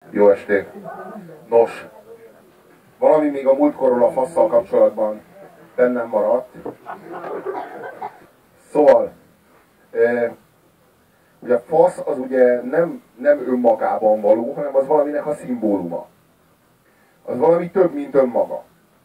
Jó estét! Nos, valami még a múltkorról a fasszal kapcsolatban bennem maradt. Szóval, ugye a fasz az ugye nem önmagában való, hanem az valaminek a szimbóluma. Az valami több, mint önmaga.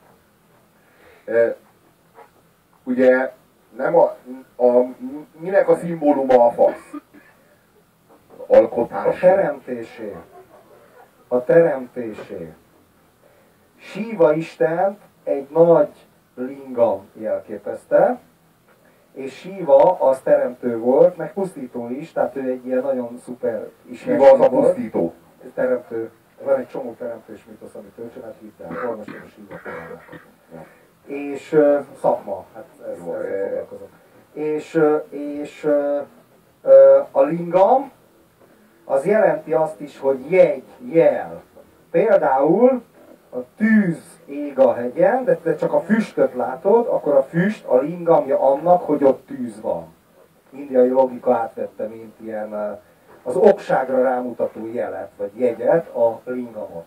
Ugye nem minek a szimbóluma a fasz? Alkotásé. A teremtésé. A teremtésé. Síva Istent egy nagy lingam jelképezte, és Síva az teremtő volt, meg pusztító is, tehát ő egy ilyen nagyon szuper Síva az a pusztító. Teremtő. Van egy csomó teremtős mitosz, amit ő csinált, hidd el, olvasod a Síva forrának. És szakma, hát ezzel foglalkozom. És a lingam az jelenti azt is, hogy jegy, jel. Például a tűz ég a hegyen, de csak a füstöt látod, akkor a füst a lingamja annak, hogy ott tűz van. Indiai logika átvette, mint ilyen az okságra rámutató jelet, vagy jegyet, a lingamot.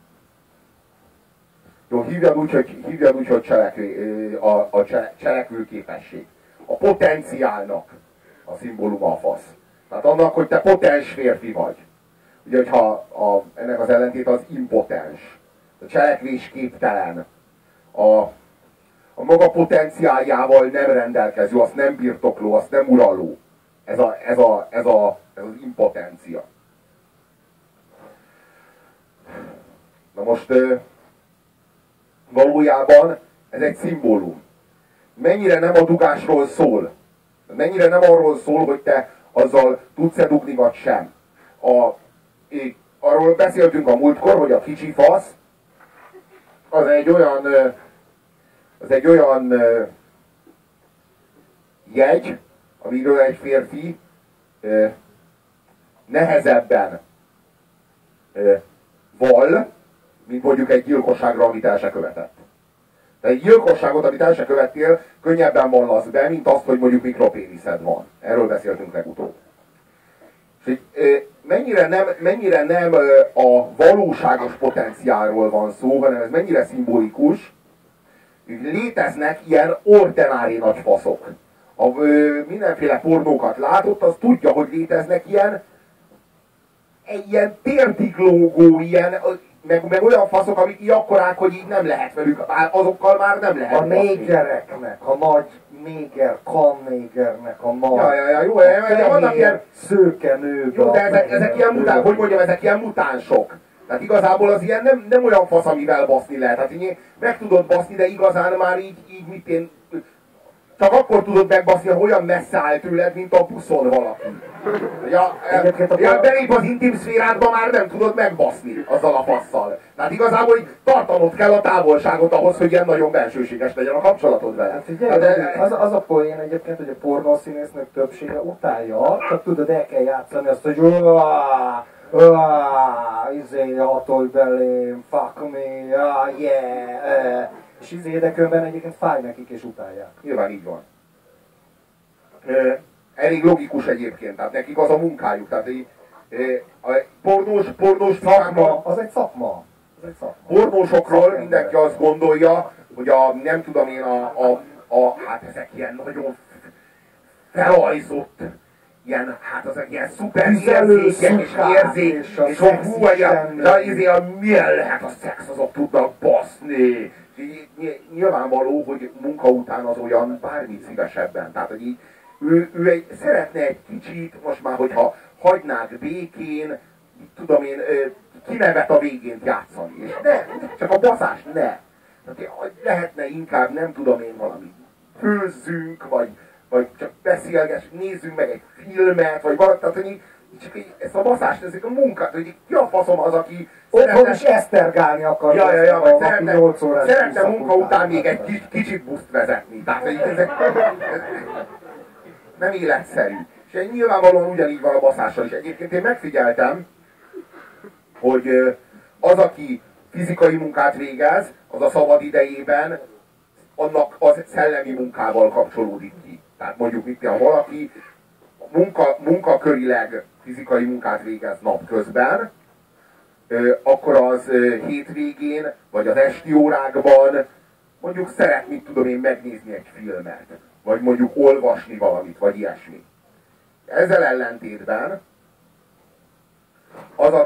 Jó, hívjad úgy, hogy cselekvő képesség. A potenciálnak a szimbóluma a fasz. Tehát annak, hogy te potens férfi vagy. Ugye, hogyha ennek az ellentét az impotens, a cselekvésképtelen, a maga potenciáljával nem rendelkező, azt nem birtokló, azt nem uraló. Ez az impotencia. Na most valójában ez egy szimbólum. Mennyire nem a dugásról szól. Mennyire nem arról szól, hogy te azzal tudsz-e dugni, vagy sem. Arról beszéltünk a múltkor, hogy a kicsi fasz az egy olyan jegy, amiről egy férfi nehezebben vall, mint mondjuk egy gyilkosságra, amit el se követett. Tehát egy gyilkosságot, amit el se követtél, könnyebben vallasz be, mint azt, hogy mondjuk mikropéniszed van. Erről beszéltünk legutóbb. És mennyire nem a valóságos potenciálról van szó, hanem ez mennyire szimbolikus, hogy léteznek ilyen ordinári nagy faszok. Mindenféle pornókat látott, az tudja, hogy léteznek ilyen térdig lógó, meg olyan faszok, amik így akkorák, hogy így nem lehet velük, azokkal már nem lehet. A négereknek, a nagy néger, kannégernek, a nagy... Jó, de vannak ilyen szőke nők. Jó, de ezek ilyen mutánsok, hogy mondjam, ezek ilyen mutánsok. Tehát igazából az ilyen nem olyan fasz, amivel baszni lehet. Hát így meg tudod baszni, de igazán már így mit én... Csak akkor tudod megbaszni, ha olyan messze áll tőled, mint a buszon valaki. Belép az intim szférádba, már nem tudod megbaszni azzal a fasszal. Tehát igazából így tartanod kell a távolságot ahhoz, hogy ilyen nagyon bensőséges legyen a kapcsolatod vele. Az a poén egyébként, hogy a pornószínésznők többsége utálja, csak tudod, el kell játszani azt, hogy hatolj belém, fuck me, yeah, és idekönben egyébként fáj nekik és utálják. Nyilván így van. Elég logikus egyébként, tehát nekik az a munkájuk. Tehát a pornós szakma, az egy szakma. Pornósokról mindenki azt gondolja, hogy nem tudom én, hát ezek ilyen nagyon felajzott, ezek ilyen szuper érzékek és érzék, és hogy hú, milyen lehet a szex, azok tudnak baszni. Nyilvánvaló, hogy munka után az olyan bármit szívesebben. Tehát, hogy így, ő szeretne egy kicsit, most már, hogyha hagynák békén, tudom én, kinevet a végén játszani. És csak a baszás ne. Tehát lehetne inkább, nem tudom én, valami főzzünk, vagy csak beszélgessünk, nézzünk meg egy filmet, vagy valami, tehát, hogy csak ezt a baszást, ezek a munkát, hogy ki a faszom az, aki otthon is esztergálni akar. Szeretne munka után még egy kicsit buszt vezetni. Tehát, hogy ezek nem életszerű. És nyilvánvalóan ugyanígy van a baszással is. Egyébként én megfigyeltem, hogy az, aki fizikai munkát végez, az a szabad idejében annak az szellemi munkával kapcsolódik ki. Tehát mondjuk ha valaki munkakörileg fizikai munkát végez napközben, akkor az hétvégén, vagy az esti órákban mondjuk szeret, mit tudom én, megnézni egy filmet, vagy mondjuk olvasni valamit, vagy ilyesmi. Ezzel ellentétben az,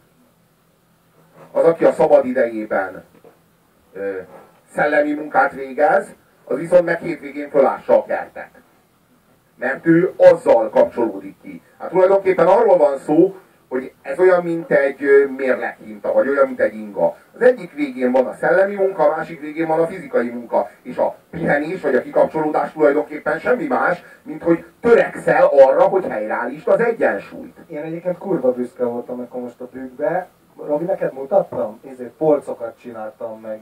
aki a szabad idejében szellemi munkát végez, az viszont meg hétvégén fölássa a kertet. Mert ő azzal kapcsolódik ki. Hát tulajdonképpen arról van szó, hogy ez olyan, mint egy mérleghinta, vagy olyan, mint egy inga. Az egyik végén van a szellemi munka, a másik végén van a fizikai munka. És a pihenés, vagy a kikapcsolódás tulajdonképpen semmi más, mint hogy törekszel arra, hogy helyreállítsd az egyensúlyt. Én egyébként kurva büszke voltam, akkor most a bükkbe. Robi, neked mutattam? Polcokat csináltam meg,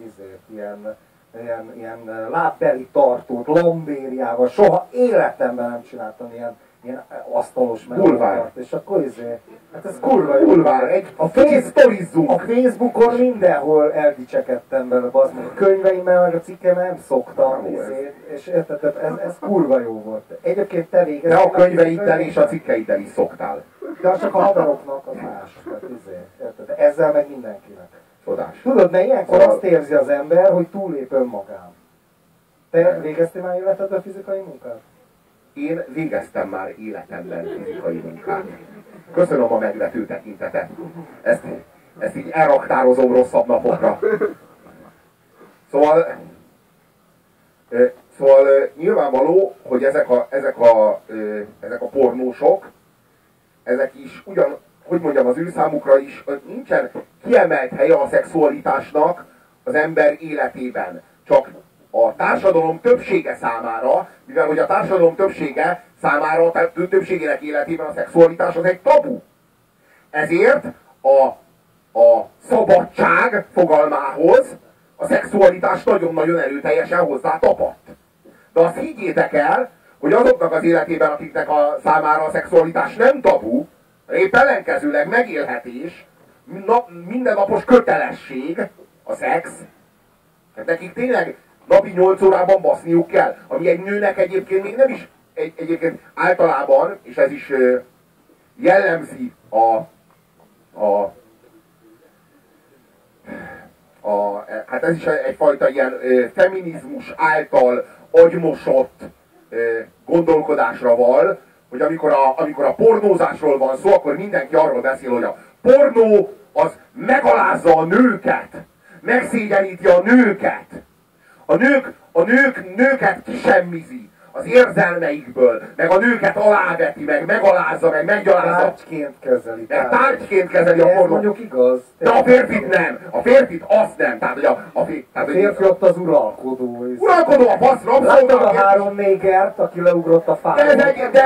ilyen lábbeli tartót, lombériával. Soha életemben nem csináltam ilyen asztalos bulvár. És akkor hát ez kurva jó. Bulvár, a Facebookon mindenhol eldicsekedtem bele, a könyveimmel, meg a cikkemmel nem szoktam, és érted, ez kurva jó volt. Egyébként te végeztél. De a könyveiddel és a cikkeiddel is szoktál. De csak a haveroknak az más. Érted? Ezzel meg mindenkinek. Csodás. Tudod, mert ilyenkor azt érzi az ember, hogy túllép önmagán. Te végeztél már életedben fizikai munkát? Én végeztem már életemben fizikai munkát. Köszönöm a megvető tekintetet. Ezt így elraktározom rosszabb napokra. Szóval nyilvánvaló, hogy ezek a pornósok, ezek is ugyan, hogy mondjam, az ő számukra is nincsen kiemelt helye a szexualitásnak az ember életében. Csak a társadalom többsége számára, mivel hogy a társadalom többsége számára, a többségének életében a szexualitás az egy tabu. Ezért a szabadság fogalmához a szexualitás nagyon-nagyon erőteljesen hozzá tapadt. De azt higgyétek el, hogy azoknak az életében, akiknek a számára a szexualitás nem tabu, épp ellenkezőleg megélhetés, mindennapos kötelesség a szex, hát nekik tényleg napi 8 órában baszniuk kell, ami egy nőnek egyébként még nem is, egyébként általában, és ez is jellemzi hát ez is egyfajta ilyen feminizmus által agymosott gondolkodásra val, hogy amikor a pornózásról van szó, akkor mindenki arról beszél, hogy a pornó az megalázza a nőket, megszégyeníti a nőket. A nőket kisemmizi az érzelmeikből, meg a nőket aláveti, meg megalázza, meg meggyalázza. Tárgyként kezeli. Tárgyként kezeli a pornó. Mondjuk igaz. De a férfit nem. A férfit azt nem. Tehát, hogy a férfi ott az uralkodó. Uralkodó a fasz, rabszolga. Láttad a 3 négert, aki leugrott a fáról?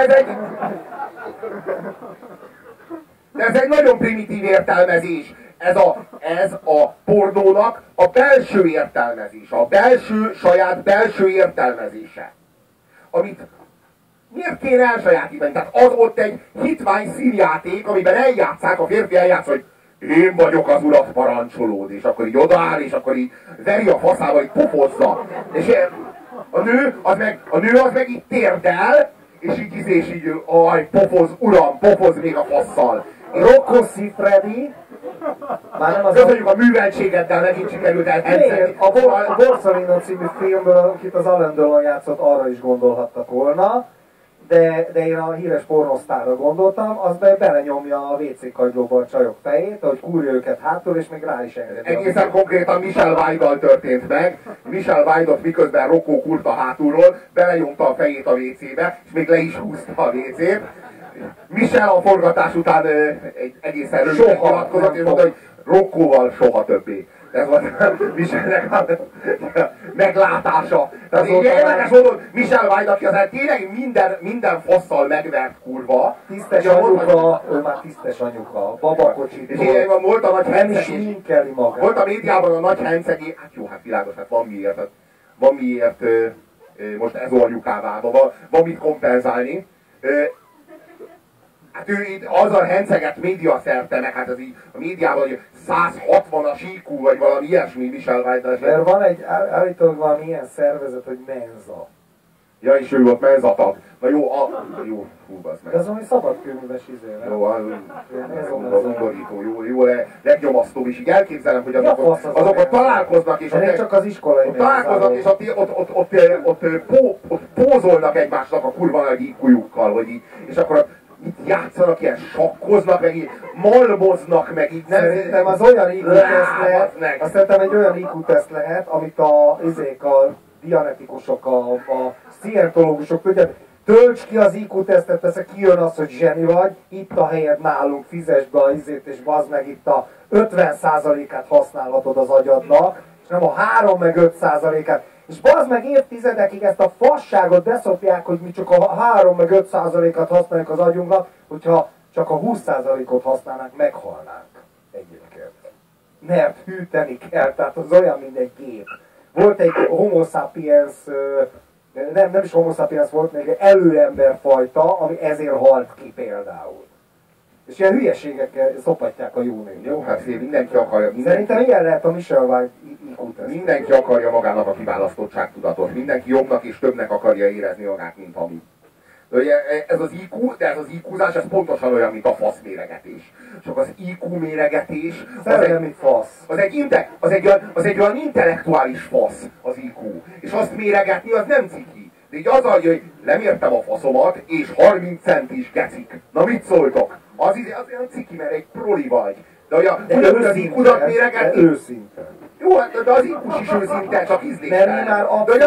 De ez egy nagyon primitív értelmezés. Ez a pornónak a belső értelmezése, a saját belső értelmezése. Amit miért kéne elsajátítani? Tehát az ott egy hitvány színjáték, amiben eljátszák, a férfi eljátsz, hogy én vagyok az urat parancsolód, és akkor így odaáll, és akkor így veri a faszával, így pofozza. És a nő az meg így térdel, és így, aj, pofoz, uram, pofoz még a fasszal. Rocco Siffredi. Köszönjük a műveltségeddel, megint sikerült elhelyezeni. A Borsellino című filmből, akit az Alain Delon játszott, arra is gondolhattak volna, de én a híres pornosztárra gondoltam, az belenyomja a WC kagylóba a csajok fejét, hogy kúrja őket hátul, és még rá is engedi. Egészen konkrétan Michelle Weidal történt meg. Michelle Weidot miközben Rocco kurta hátulról, belenyomta a fejét a WC-be, és még le is húzta a WC-t. Michel a forgatás után egy egészen röviden nyilatkozott, és mondta, hogy Roccóval soha többé. Ez volt Michelnek a meglátása. Tehát így érdekes módon Michel Weid, aki azért tényleg minden fasszal megvert kurva. Tisztes anyuka, ő már tisztes anyuka, babakocsitól. És volt a nagy hencegés. Volt a médiában a nagy hencegés. Hát jó, hát világos, hát van miért most ez anyukává, van mit kompenzálni. Hát ő itt azzal henceget média szerte, meg hát ez így a médiában, hogy 160-as IQ, vagy valami ilyesmi Michel Weidel. Mert van állítólag valami ilyen szervezet, hogy Mensa. Ja, és ő volt menzatag. Na jó, jó, hú, bazd meg. De az ami szabadkőműves izé, Jó, az undorító, jó, legnyomasztóbb is. Így elképzelem, hogy azok ott találkoznak, és ott csak az iskolai ott találkoznak, és ott pózolnak egymásnak a kurva nagy IQ-jukkal, hogy így, és akkor itt játszanak, ilyen sakkoznak, meg így malmoznak, meg így nem... Szerintem az olyan IQ-teszt lehet, azt szerintem egy olyan IQ-teszt lehet, amit a dianetikusok, a szientológusok tudják, tölts ki az IQ-tesztet, persze kijön az, hogy zseni vagy, itt a helyed nálunk, fizesd be a izét, és bazd meg itt a 50%-át használhatod az agyadnak, és nem a 3 meg 5%-át. És bazd meg évtizedekig ezt a fasságot beszopják, hogy mi csak a 3 meg 5%-át használjuk az agyunknak, hogyha csak a 20%-ot használnánk, meghalnánk egyébként. Mert hűteni kell, tehát az olyan, mint egy gép. Volt egy homo sapiens, nem is homo sapiens, volt még egy előemberfajta, ami ezért halt ki például. És ilyen hülyeségekkel szopatják a jó nőt. Jó, hát mindenki akarja. Szerintem ilyen lehet a Michel White IQ-teszt. Mindenki akarja magának a kiválasztottságtudatot. Mindenki jobbnak és többnek akarja érezni magát, mint ami. Ez az IQ, de ez az IQ-zás, ez pontosan olyan, mint a faszméregetés. Csak az IQ méregetés az egy olyan intellektuális fasz az IQ. És azt méregetni az nem ciki. De így az, hogy lemértem a faszomat, és 30 centis gecik. Na mit szóltok? Az olyan ciki, mert egy proli vagy. De ugyanúgy az IQ-dat méregetni... Őszinte. Jó, de az IQ-s is őszinte, csak ízléstelen. Mert mi már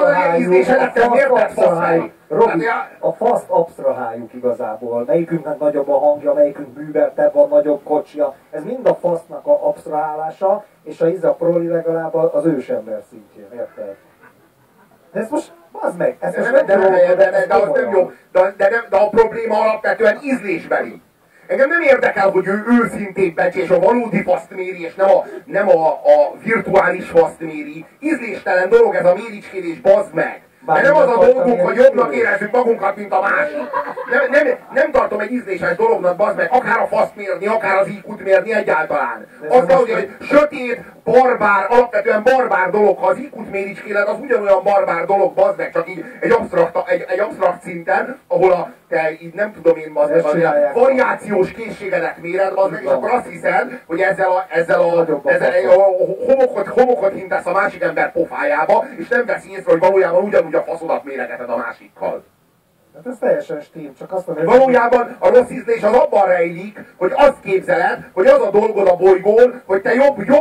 a faszt absztraháljuk igazából. Melyikünknek nagyobb a hangja, melyikünk műveltebb van, nagyobb kocsia. Ez mind a fasznak a absztrahálása, és a proli legalább az ősember szintjén, érted? De ez most, bazd meg, ez most de az nem jó. De a probléma alapvetően ízlésbeli. Engem nem érdekel, hogy ő őszintén becs, és a valódi faszt méri, és nem a virtuális faszt méri. Ízléstelen dolog ez a méricskélés, bazd meg! De nem az a dolgunk, hogy jobbnak érezzük magunkat, mint a másik. Nem tartom egy ízléses dolognak, bazd meg, akár a faszt mérni, akár az IQ-t mérni egyáltalán. Azt kell, hogy sötét, barbár, alapvetően barbár dolog, ha az IQ-t méricskéled, az ugyanolyan barbár dolog, bazd meg, csak így egy absztrakt szinten, ahol te így nem tudom én, bazd meg, a variációs készségedet méred, bazd meg, és akkor azt hiszed, hogy ezzel a homokot hintesz a másik ember pofájába, és nem veszi észre, hogy valójában ugyanúgy a faszodat méregeted a másikkal. Hát ez teljesen stím, csak azt mondom, valójában a rossz ízlés az abban rejlik, hogy azt képzeled, hogy az a dolgod a bolygón, hogy te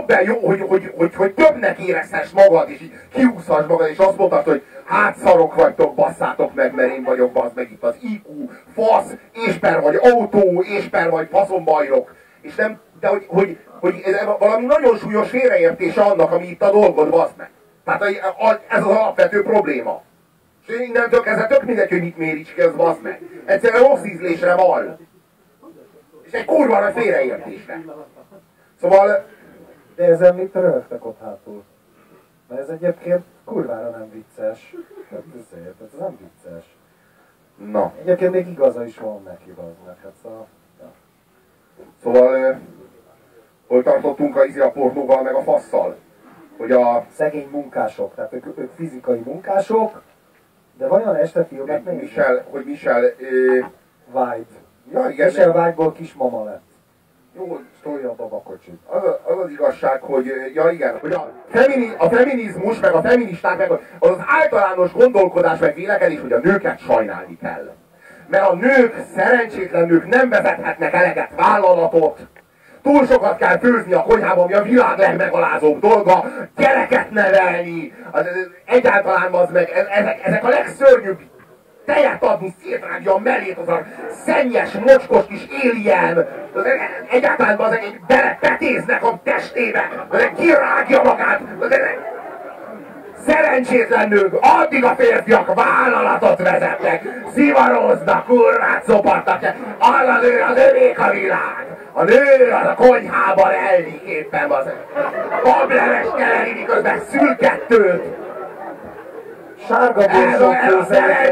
hogy többnek érezhess magad, és így kiúszhass magad, és azt mondtad, hogy hát szarok vagytok, basszátok meg, mert én vagyok, bazd meg itt az IQ, fasz, ésper vagy autó, ésper vagy faszombajlok. És nem, de hogy ez valami nagyon súlyos félreértése annak, ami itt a dolgod, bazd meg. Tehát ez az alapvető probléma. És innentől kezdve tök mindegy, hogy mit méricskélsz, bazd meg. Egyszerűen rossz ízlésre van. És egy kurva nagy félreértésre. Szóval... De ezzel mit rögtek ott hátul? Mert ez egyébként kurvára nem vicces. Tehát ez nem vicces. Na. Egyébként még igaza is van neki, bazd meg. Hát Szóval... hol tartottunk a pornóval meg a fasszal? Hogy a... Szegény munkások, tehát ők fizikai munkások, de vajon este filmet néznek? Michel... White. Ja, igen. Michel White-ból kismama lett. Jó, Tolja a babakocsit. Az igazság, hogy... Ja igen, hogy a feminizmus, meg a feministák, meg az általános gondolkodás, meg vélekedés, hogy a nőket sajnálni kell. Mert a nők, szerencsétlen nők nem vezethetnek eleget vállalatot, túl sokat kell főzni a konyhában, ami a világ legmegalázóbb dolga, gyereket nevelni, egyáltalán az meg, ezek a legszörnyűbb, tejet adni, szétrágja a mellét, az a szennyes, mocskos kis alien, egyáltalán az belepetéznek a testébe, kirágja magát, szerencsétlen nők, addig a férfiak vállalatot vezetnek, szivaroznak, kurvát szopatnak, a nő, az övék a világ. A nő az a konyhában ellik éppen az bableves keleni, miközben szül kettőt. Sárga búzsok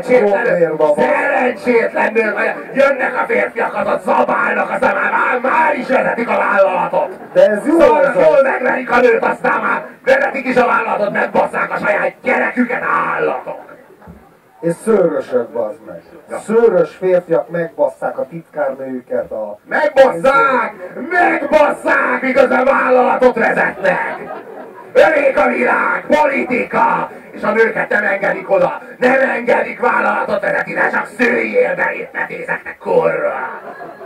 szerencsétlen nő, jönnek a férfiak, azot szabálnak, aztán már is vezetik a vállalatot. De ez jó, jól megverik a nőt, aztán már vezetik is a vállalatot, megbasszák a saját gyereküket, állatok. És szőrösök, bazd meg. Szőrös férfiak megbasszák a titkárnőjüket a... Megbasszák! Megbasszák! Miközben vállalatot vezetnek! Övék a világ, politika! És a nőket nem engedik oda! Nem engedik vállalatot vezetni, de csak szőjél be itt, ne tézeknek kurva!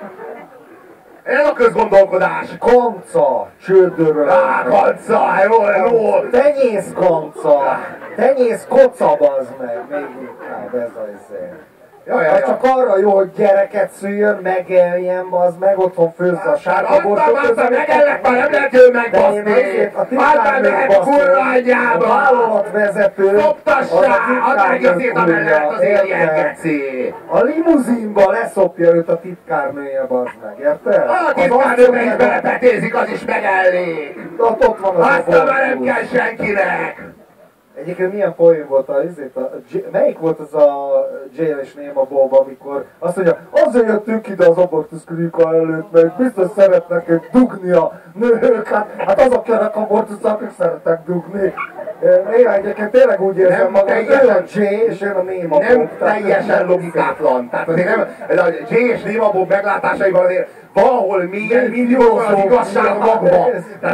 Ez a közgondolkodás! Kanca, csődöröl. Kanca, jó! Tenyész kanca! Tenyész koca, bazd meg! Még inkább ez az izé. Ja. Csak arra jó, hogy gyereket szüljön, megeljen, bazd meg, otthon főzze a sárga borsot. Mondtam, megellek, már nem lehet ő megbaszni! Már mehet kurva anyjába! A vállalatvezető... Szoptassá! Add meg azért amellett az éljen, geci! A limuzinba leszopja őt a titkárnője, bazd meg, érted? A titkárnőbe is belepetézik, az is megellék! Ott van az aztán már nem kell senkinek! Egyébként milyen poén volt melyik volt az a Jail és Néma Bob, amikor azt mondja, azért jöttünk ide az abortuszklinika előtt, mert biztos szeretnek dugni a nők, hát azok jönnek abortuszra, akik szeretnek dugni. Néha egyébként tényleg úgy érzem magam, hogy ő a Jay és én a Néma Bob. Nem teljesen logikátlan. Tehát azért nem, a Jay és Néma Bob meglátásaiban azért valahol mélyen millió az igazság magva.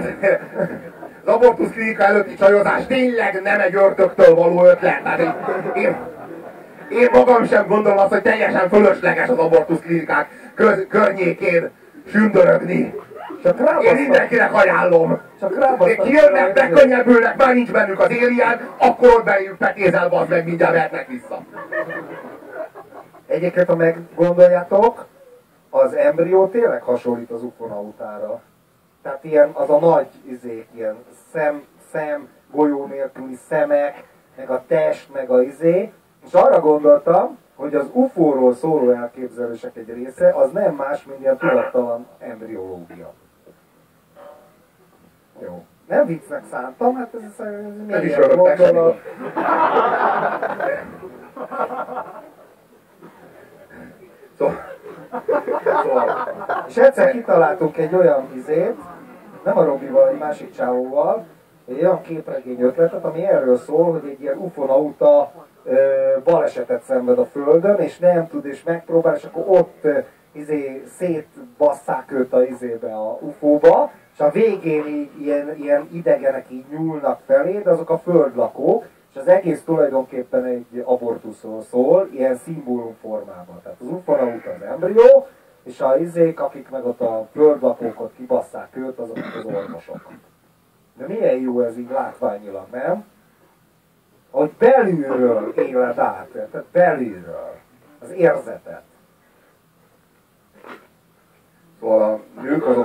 Az abortuszklinika előtti csajozás tényleg nem egy ördögtől való ötlet. Tehát én magam sem gondolom azt, hogy teljesen fölösleges az abortuszklinikák környékén sündörögni. Én mindenkinek ajánlom. Kijönnek, megkönnyebbülnek, már nincs bennük az alien, akkor ott beléjük petézel, bazd meg, mindjárt mehetnek vissza. Egyébként, ha meggondoljátok, az embrió tényleg hasonlít az ufonautára. Tehát ilyen, az a nagy izék, ilyen szem, golyó nélküli szemek, meg a test, meg a izé. És arra gondoltam, hogy az UFO-ról szóló elképzelések egy része, az nem más, mint ilyen tudattalan embriológia. Jó. Nem viccnek szántam, hát ez milyen gondolat. És egyszer kitaláltunk egy olyan izét, nem a Robival, egy másik csávóval, egy olyan képregény ötletet, ami erről szól, hogy egy ilyen ufonauta balesetet szenved a Földön, és nem tud, és megpróbál, és akkor ott szétbasszák őt a izébe, a UFO-ba, és a végén így, ilyen idegenek így nyúlnak felé, de azok a földlakók, és az egész tulajdonképpen egy abortuszról szól, ilyen szimbólum formában. Tehát az ufonauta az embrió, és a izék, akik meg ott a földlakókot kibasszák őt, azok az orvosok. De milyen jó ez így látványilag, nem? Hogy belülről éled át, tehát belülről. Az érzetet. Szóval a nők azok...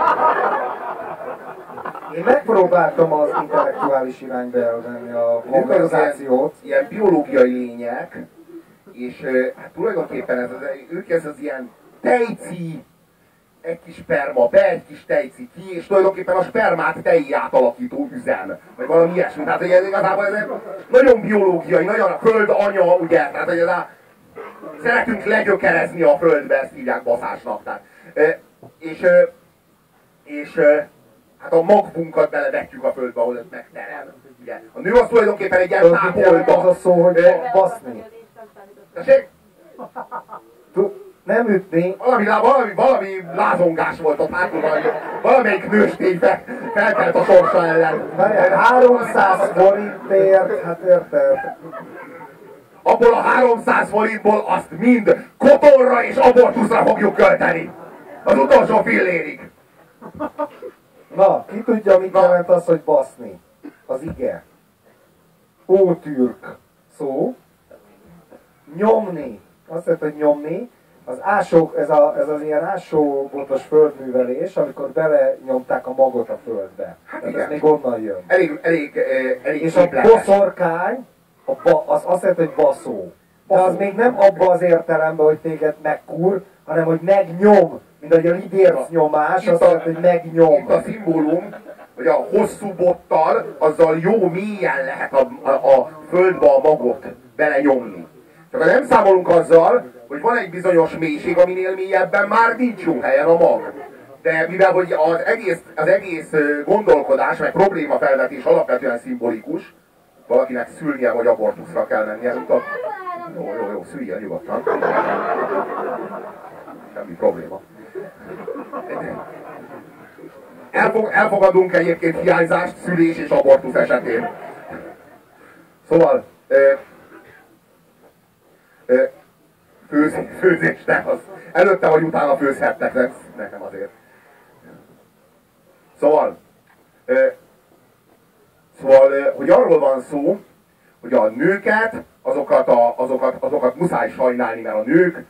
Én megpróbáltam az intellektuális irányba elvenni a konverzációt. Ilyen biológiai lények, és hát tulajdonképpen ők ez az ilyen tejci, egy kis sperma, be egy kis tejci ki, és tulajdonképpen a spermát tejjé átalakító üzem, vagy valami ilyesmi. Tehát hogy ez igazából ez nagyon biológiai, nagyon a föld anya, ugye, tehát hogy szeretünk legyökerezni a földbe, ezt hívják baszásnak. Tehát, és hát a magvunkat belevetjük a földbe, ahol ez megterem. Ugye. A nő az tulajdonképpen egy ilyen tápolda. Az a szó, hogy baszni. Tessék? Nem ütni. Valami lázongás volt ott hátul, valamelyik nőstény felkelt a sorsa ellen. 300 forintért, hát érted? Abból a 300 forintból azt mind kotonra és abortuszra fogjuk költeni. Az utolsó fillérig. Na, ki tudja, mit jelent az, hogy baszni? Az ige. Ótürk szó. Nyomni. Azt jelenti, hogy nyomni. Az ásó, ez az ilyen ásóbotos földművelés, amikor belenyomták a magot a földbe. Hát igen. Ez még onnan jön. Elég és a boszorkány, az azt jelenti, hogy baszó. De az még nem abba az értelemben, hogy téged megkur, hanem hogy megnyom. Mint ahogy a lidérc nyomás, azt jelenti, hogy megnyom. Itt a szimbólum, hogy a hosszú bottal, azzal jó mélyen lehet a földbe a magot belenyomni. Csak nem számolunk azzal, hogy van egy bizonyos mélység, aminél mélyebben már nincs jó helyen a mag. De mivel hogy az egész gondolkodás, meg problémafelvetés alapvetően szimbolikus, valakinek szülnie vagy abortuszra kell mennie, Jó, szüljél nyugodtan. Semmi probléma. Elfogadunk egyébként hiányzást szülés és abortusz esetén. Szóval főzés, de az előtte vagy utána főzhettek, nekem azért. Szóval, hogy arról van szó, hogy a nőket, azokat muszáj sajnálni, mert a nők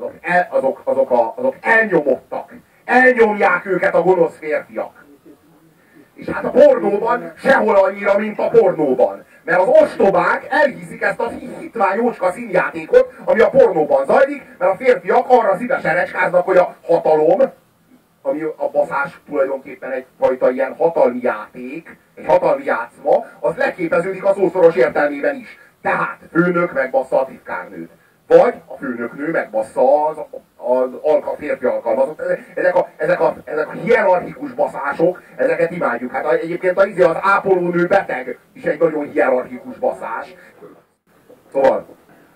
azok elnyomottak. Elnyomják őket a gonosz férfiak. És hát a pornóban sehol annyira, mint a pornóban. Mert az ostobák elhiszik ezt a hitvány jócska színjátékot, ami a pornóban zajlik, mert a férfiak arra szívesen recskáznak, hogy a hatalom, ami a baszás tulajdonképpen egyfajta ilyen hatalmi játék, egy hatalmi játszma, az leképeződik a szószoros értelmében is. Tehát főnök megbassza a titkárnőt. Vagy a főnöknő megbassza az férfi alkalmazott. Ezek a hierarchikus baszások, ezeket imádjuk. Hát egyébként az ápolónő beteg is egy nagyon hierarchikus baszás. Szóval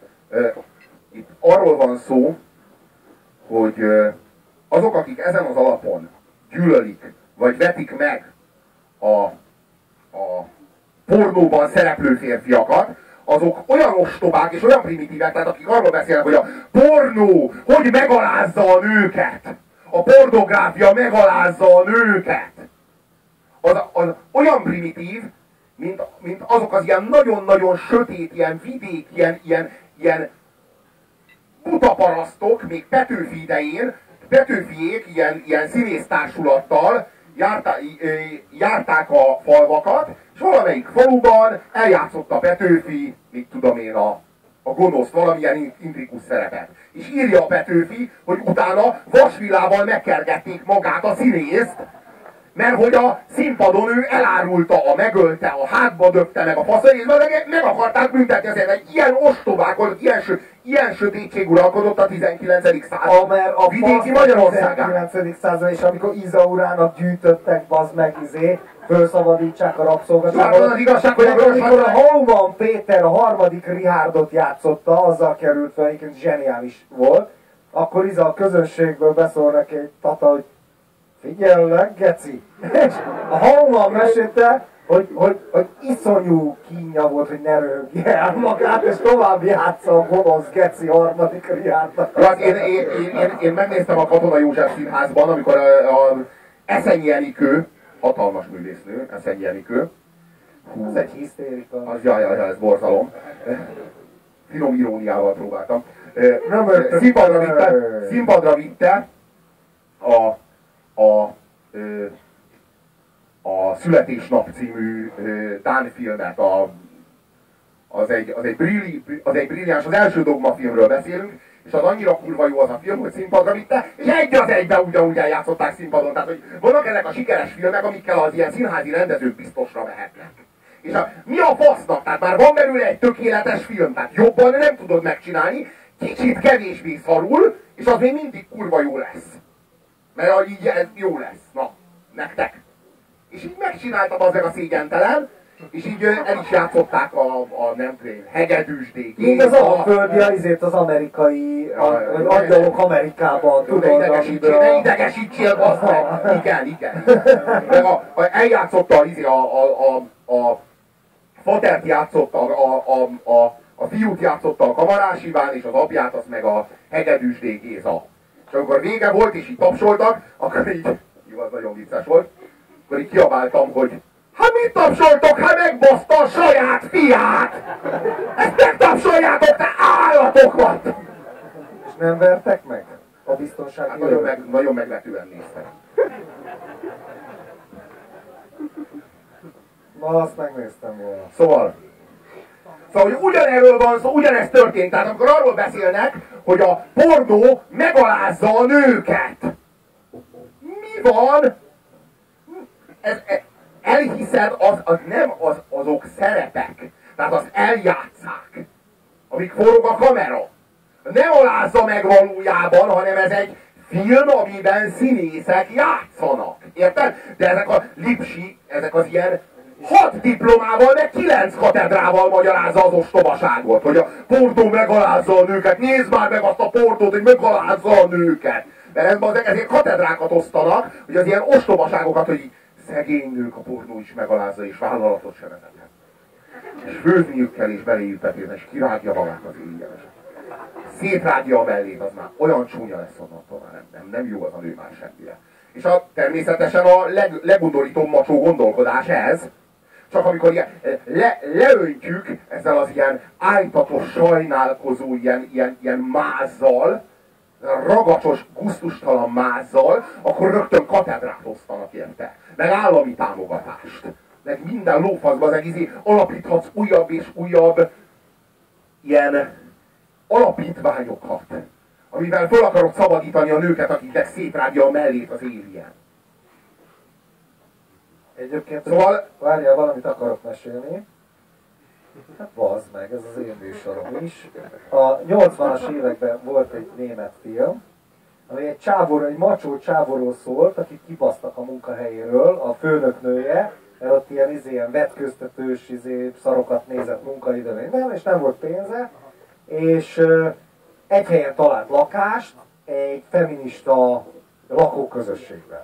itt arról van szó, hogy azok, akik ezen az alapon gyűlölik, vagy vetik meg a pornóban szereplő férfiakat, azok olyan ostobák és olyan primitívek, tehát akik arról beszélnek, hogy a pornó hogy megalázza a nőket. A pornográfia megalázza a nőket. Az olyan primitív, mint azok az ilyen nagyon-nagyon sötét, ilyen vidék, ilyen butaparasztok, még Petőfi idején, Petőfiék ilyen színésztársulattal járták a falvakat, és valamelyik faluban eljátszott a Petőfi, mit tudom én, a gonosz, valamilyen intrikus szerepet. És írja a Petőfi, hogy utána vasvilával megkergették magát a színészt, mert hogy a színpadon ő elárulta, megölte, a hátba döpte meg a faszait, meg akarták büntetni azért, egy ilyen ostobákon, ilyen sötétség uralkodott a 19. század. A vidéki Magyarországán. 19. század, és amikor Izaurának gyűjtöttek, bazd meg, fölszabadítsák a rabszolgaságot. Az igazság, hogy amikor a Hauman Péter a harmadik Richardot játszotta, azzal került fel, egyébként zseniális volt, akkor a közönségből beszól neki egy tata, hogy figyellek, geci! És a Hauman mesélte, hogy iszonyú kínja volt, hogy ne röhögje el magát, és tovább játsza a gonosz geci harmadik Richardnak. Hát én megnéztem a Katona József Színházban, amikor a Eszenyi Enikő, hatalmas művésznő, Eszenyi Enikő. Ez egy hisztérika. Az jaj, ez borzalom. Finom iróniával próbáltam. Színpadra vitte a Születésnap című dán filmet. Az egy brilliáns, az első Dogma filmről beszélünk, és az annyira kurva jó az a film, hogy színpadra vitte, és egy az egybe ugyanúgy eljátszották színpadon. Tehát, hogy vannak ezek a sikeres filmek, amikkel az ilyen színházi rendezők biztosra mehetnek. És mi a fasznak? Tehát már van belőle egy tökéletes film, tehát jobban nem tudod megcsinálni, kicsit kevésbé szarul, és az még mindig kurva jó lesz. Mert így ez jó lesz. Na, nektek. És így megcsináltam az meg a szégyentelen, és így el is játszották a nem tudom, hegedűsdék. Mint az alföldi, az amerikai, angyalok Amerikában. Ne idegesítsél, bazd meg! Igen. Eljátszotta a Fatert játszotta, a fiút játszotta a Kamarás Iván, és az apját azt meg a Hegedűsdé Géza. És amikor vége volt, és így tapsoltak, akkor így, jó, az nagyon vicces volt, akkor így kiabáltam, hogy hát mit tapsoltok, hát megbaszta a saját fiát! Ezt megtapsoljátok, te állatok vagy! És nem vertek meg? A biztonsági hát nagyon megvetően néztek. Na, azt megnéztem volna. Szóval, hogy ugyanerről van szó, ugyanezt történt. Tehát amikor arról beszélnek, hogy a pornó megalázza a nőket. Mi van? Elhiszed, az nem azok szerepek. Tehát az eljátszák. Amíg forog a kamera. Nem alázza meg valójában, hanem ez egy film, amiben színészek játszanak. Érted? De ezek a lipsi, ezek az ilyen 6 diplomával, meg 9 katedrával magyarázza az ostobaságot, hogy a pornó megalázza a nőket. Nézd már meg azt a pornót, hogy megalázza a nőket. Mert ezért katedrákat osztanak, hogy az ilyen ostobaságokat, hogy szegény nők, a pornó is megalázza, és vállalatot sem vezethet. És főzniük kell, és beléjük betézni, és kirágja magát az éjjeles. Szétrágja a mellét, az már olyan csúnya lesz onnantól már nem jó az a nő már semmire. És természetesen a legundorítóbb macsó gondolkodás ez, csak amikor ilyen, leöntjük ezzel az ilyen ájtatos, sajnálkozó, ilyen mázzal, ragacsos, gusztustalan mázzal, akkor rögtön katedrát osztanak érte. Meg állami támogatást. Meg minden lófaszban az egész alapíthatsz újabb és újabb ilyen alapítványokat, amivel föl akarod szabadítani a nőket, akiknek szétrágja a mellét az alien. Egyébként, szóval, várjál, valamit akarok mesélni. Hát bazd meg, ez az én műsorom is. A 80-as években volt egy német film, ami egy macsó csávorról szólt, akit kibasztak a munkahelyéről, a főnöknője, mert ott ilyen vetköztetős szarokat nézett munkaidőben, és nem volt pénze, és egy helyen talált lakást egy feminista lakóközösségben.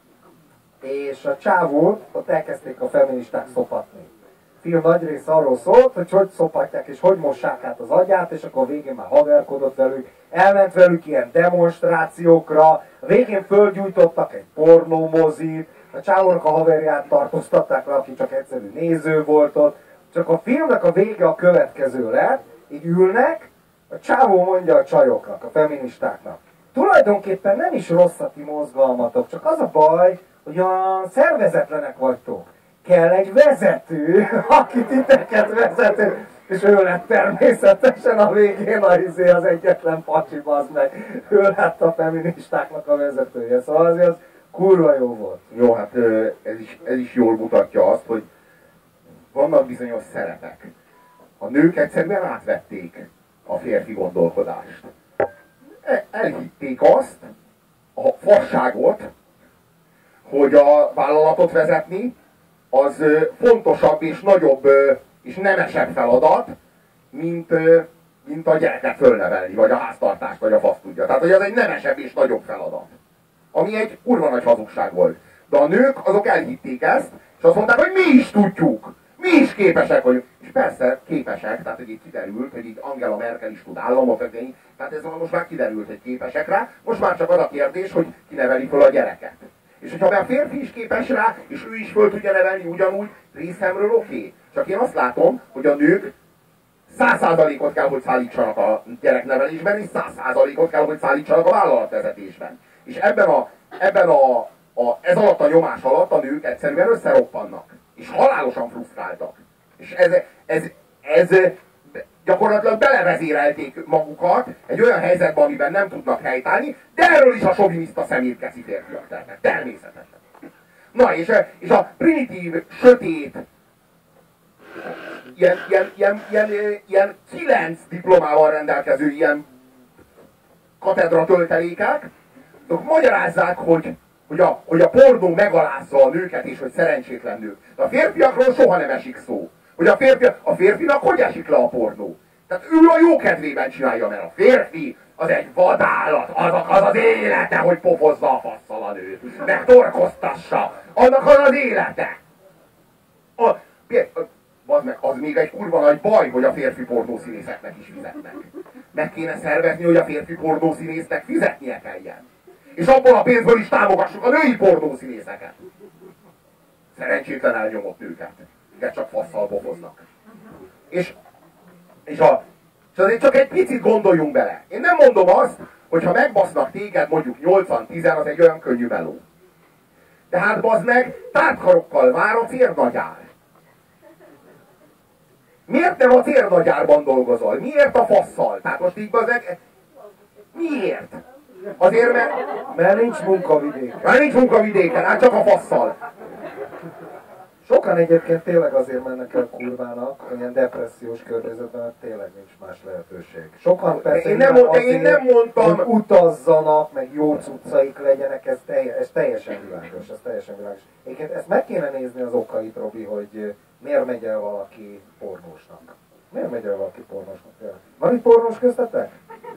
És a csávót ott elkezdték a feministák szopatni. A film nagy része arról szólt, hogy szopatják és hogy mossák át az agyát, és akkor a végén már haverkodott velük, elment velük ilyen demonstrációkra, a végén fölgyújtottak egy pornómozit, a csávónak a haverját tartóztatták le, aki csak egyszerű néző volt ott. Csak a filmnek a vége a következő lett, így ülnek, a csávó mondja a csajoknak, a feministáknak. Tulajdonképpen nem is rossz a ti mozgalmatok, csak az a baj, hogy a szervezetlenek vagytok. Kell egy vezető, aki titeket vezető. És ő lett természetesen a végén az egyetlen pacsi, bazd meg. Ő lett a feministáknak a vezetője. Szóval azért az kurva jó volt. Jó, hát ez is jól mutatja azt, hogy vannak bizonyos szerepek. A nők egyszerűen átvették a férfi gondolkodást. Elhitték azt, a fasságot, hogy a vállalatot vezetni az fontosabb és nagyobb és nemesebb feladat, mint a gyereket fölnevelni, vagy a háztartást, vagy a fasz tudja. Tehát, hogy az egy nemesebb és nagyobb feladat. Ami egy kurva nagy hazugság volt. De a nők azok elhitték ezt, és azt mondták, hogy mi is tudjuk. Mi is képesek vagyunk. És persze képesek, tehát hogy itt kiderült, hogy itt Angela Merkel is tud államot venni, tehát ez most már kiderült, hogy képesek rá. Most már csak az a kérdés, hogy ki neveli föl a gyereket. És hogyha a férfi is képes rá, és ő is föl tudja nevelni ugyanúgy, részemről oké. Csak én azt látom, hogy a nők 100%-ot kell, hogy szállítsanak a gyereknevelésben, és 100%-ot kell, hogy szállítsanak a vállalatvezetésben. És ez alatt a nyomás alatt a nők egyszerűen összeroppannak. És halálosan frusztráltak. És ez gyakorlatilag belevezérelték magukat egy olyan helyzetbe, amiben nem tudnak helytállni, de erről is a soviniszta szemétkeszi férfiak ternek. Természetesen. Na, és a primitív, sötét, ilyen 9 diplomával rendelkező ilyen katedra töltelékek, azok magyarázzák, hogy a pornó megalázza a nőket, és hogy szerencsétlen nők. De a férfiakról soha nem esik szó. Hogy a férfinak hogy esik le a pornó? Tehát ő a jó kedvében csinálja, mert a férfi az egy vadállat, az az élete, hogy pofozza a fasszal a nőt, meg torkoztassa. Annak az élete. Az még egy kurva nagy baj, hogy a férfi pornószínészeknek is fizetnek. Meg kéne szervezni, hogy a férfi pornószínésznek fizetnie kelljen. És abból a pénzből is támogassuk a női pornószínészeket. Szerencsétlen elnyomott nőket. Őket csak fasszal pofoznak. És azért csak egy picit gondoljunk bele. Én nem mondom azt, hogy ha megbasznak téged mondjuk 80-10, az egy olyan könnyű meló. De hát bazd meg, tártkarokkal vár a cérnagyár. Miért nem a cérnagyárban dolgozol? Miért a fasszal? Tehát most így bazeg... Miért? Azért, mert nincs munkavidéken. Mert nincs munkavidéken, hát csak a fasszal. Sokan egyébként tényleg azért mennek el kurvának, olyan depressziós környezetben, mert tényleg nincs más lehetőség. Sokan persze én nem mondtam, hogy utazzanak, meg jó cuccaik legyenek, ez teljesen világos, ez teljesen világos. Egyébként ezt meg kéne nézni az okait, Robi, hogy miért megy el valaki pornósnak. Miért megy el valaki pornósnak? Van itt pornós köztetek?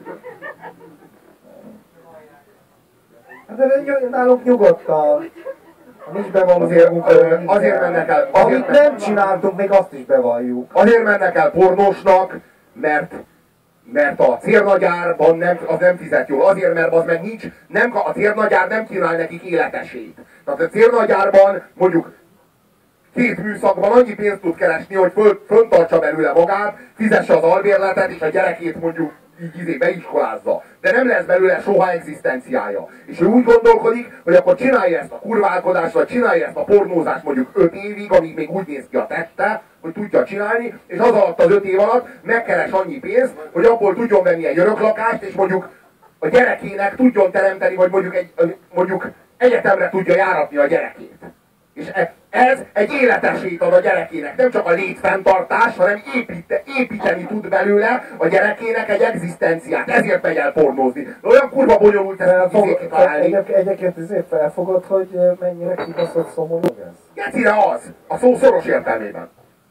Hát de nálunk nyugodtan. Nincs bevalló azért mennek el. Amit nem csináltunk, még azt is bevalljuk. Azért mennek el pornósnak, mert a cérnagyárban az nem fizet jól. Azért, mert az meg nincs, a cérnagyár nem kínál nekik életesélyt. Tehát a cérnagyárban mondjuk 2 műszakban annyi pénzt tud keresni, hogy föntartsa belőle magát, fizesse az albérletet, és a gyerekét mondjuk így beiskolázza. De nem lesz belőle soha egzisztenciája. És ő úgy gondolkodik, hogy akkor csinálja ezt a kurválkodást, vagy csinálja ezt a pornózást mondjuk 5 évig, amíg még úgy néz ki a teste, hogy tudja csinálni, és az alatt az 5 év alatt megkeres annyi pénzt, hogy abból tudjon venni egy öröklakást, és mondjuk a gyerekének tudjon teremteni, vagy mondjuk egyetemre tudja járatni a gyerekét. És ez egy életesélyt ad a gyerekének. Nem csak a létfenntartás, hanem építeni tud belőle a gyerekének egy egzisztenciát. Ezért megy el pornózni. De olyan kurva bonyolult ezt kitalálni. Egyébként ezért felfogod, hogy mennyire kibaszott szomorú ez? Gecire az! A szó szoros értelmében.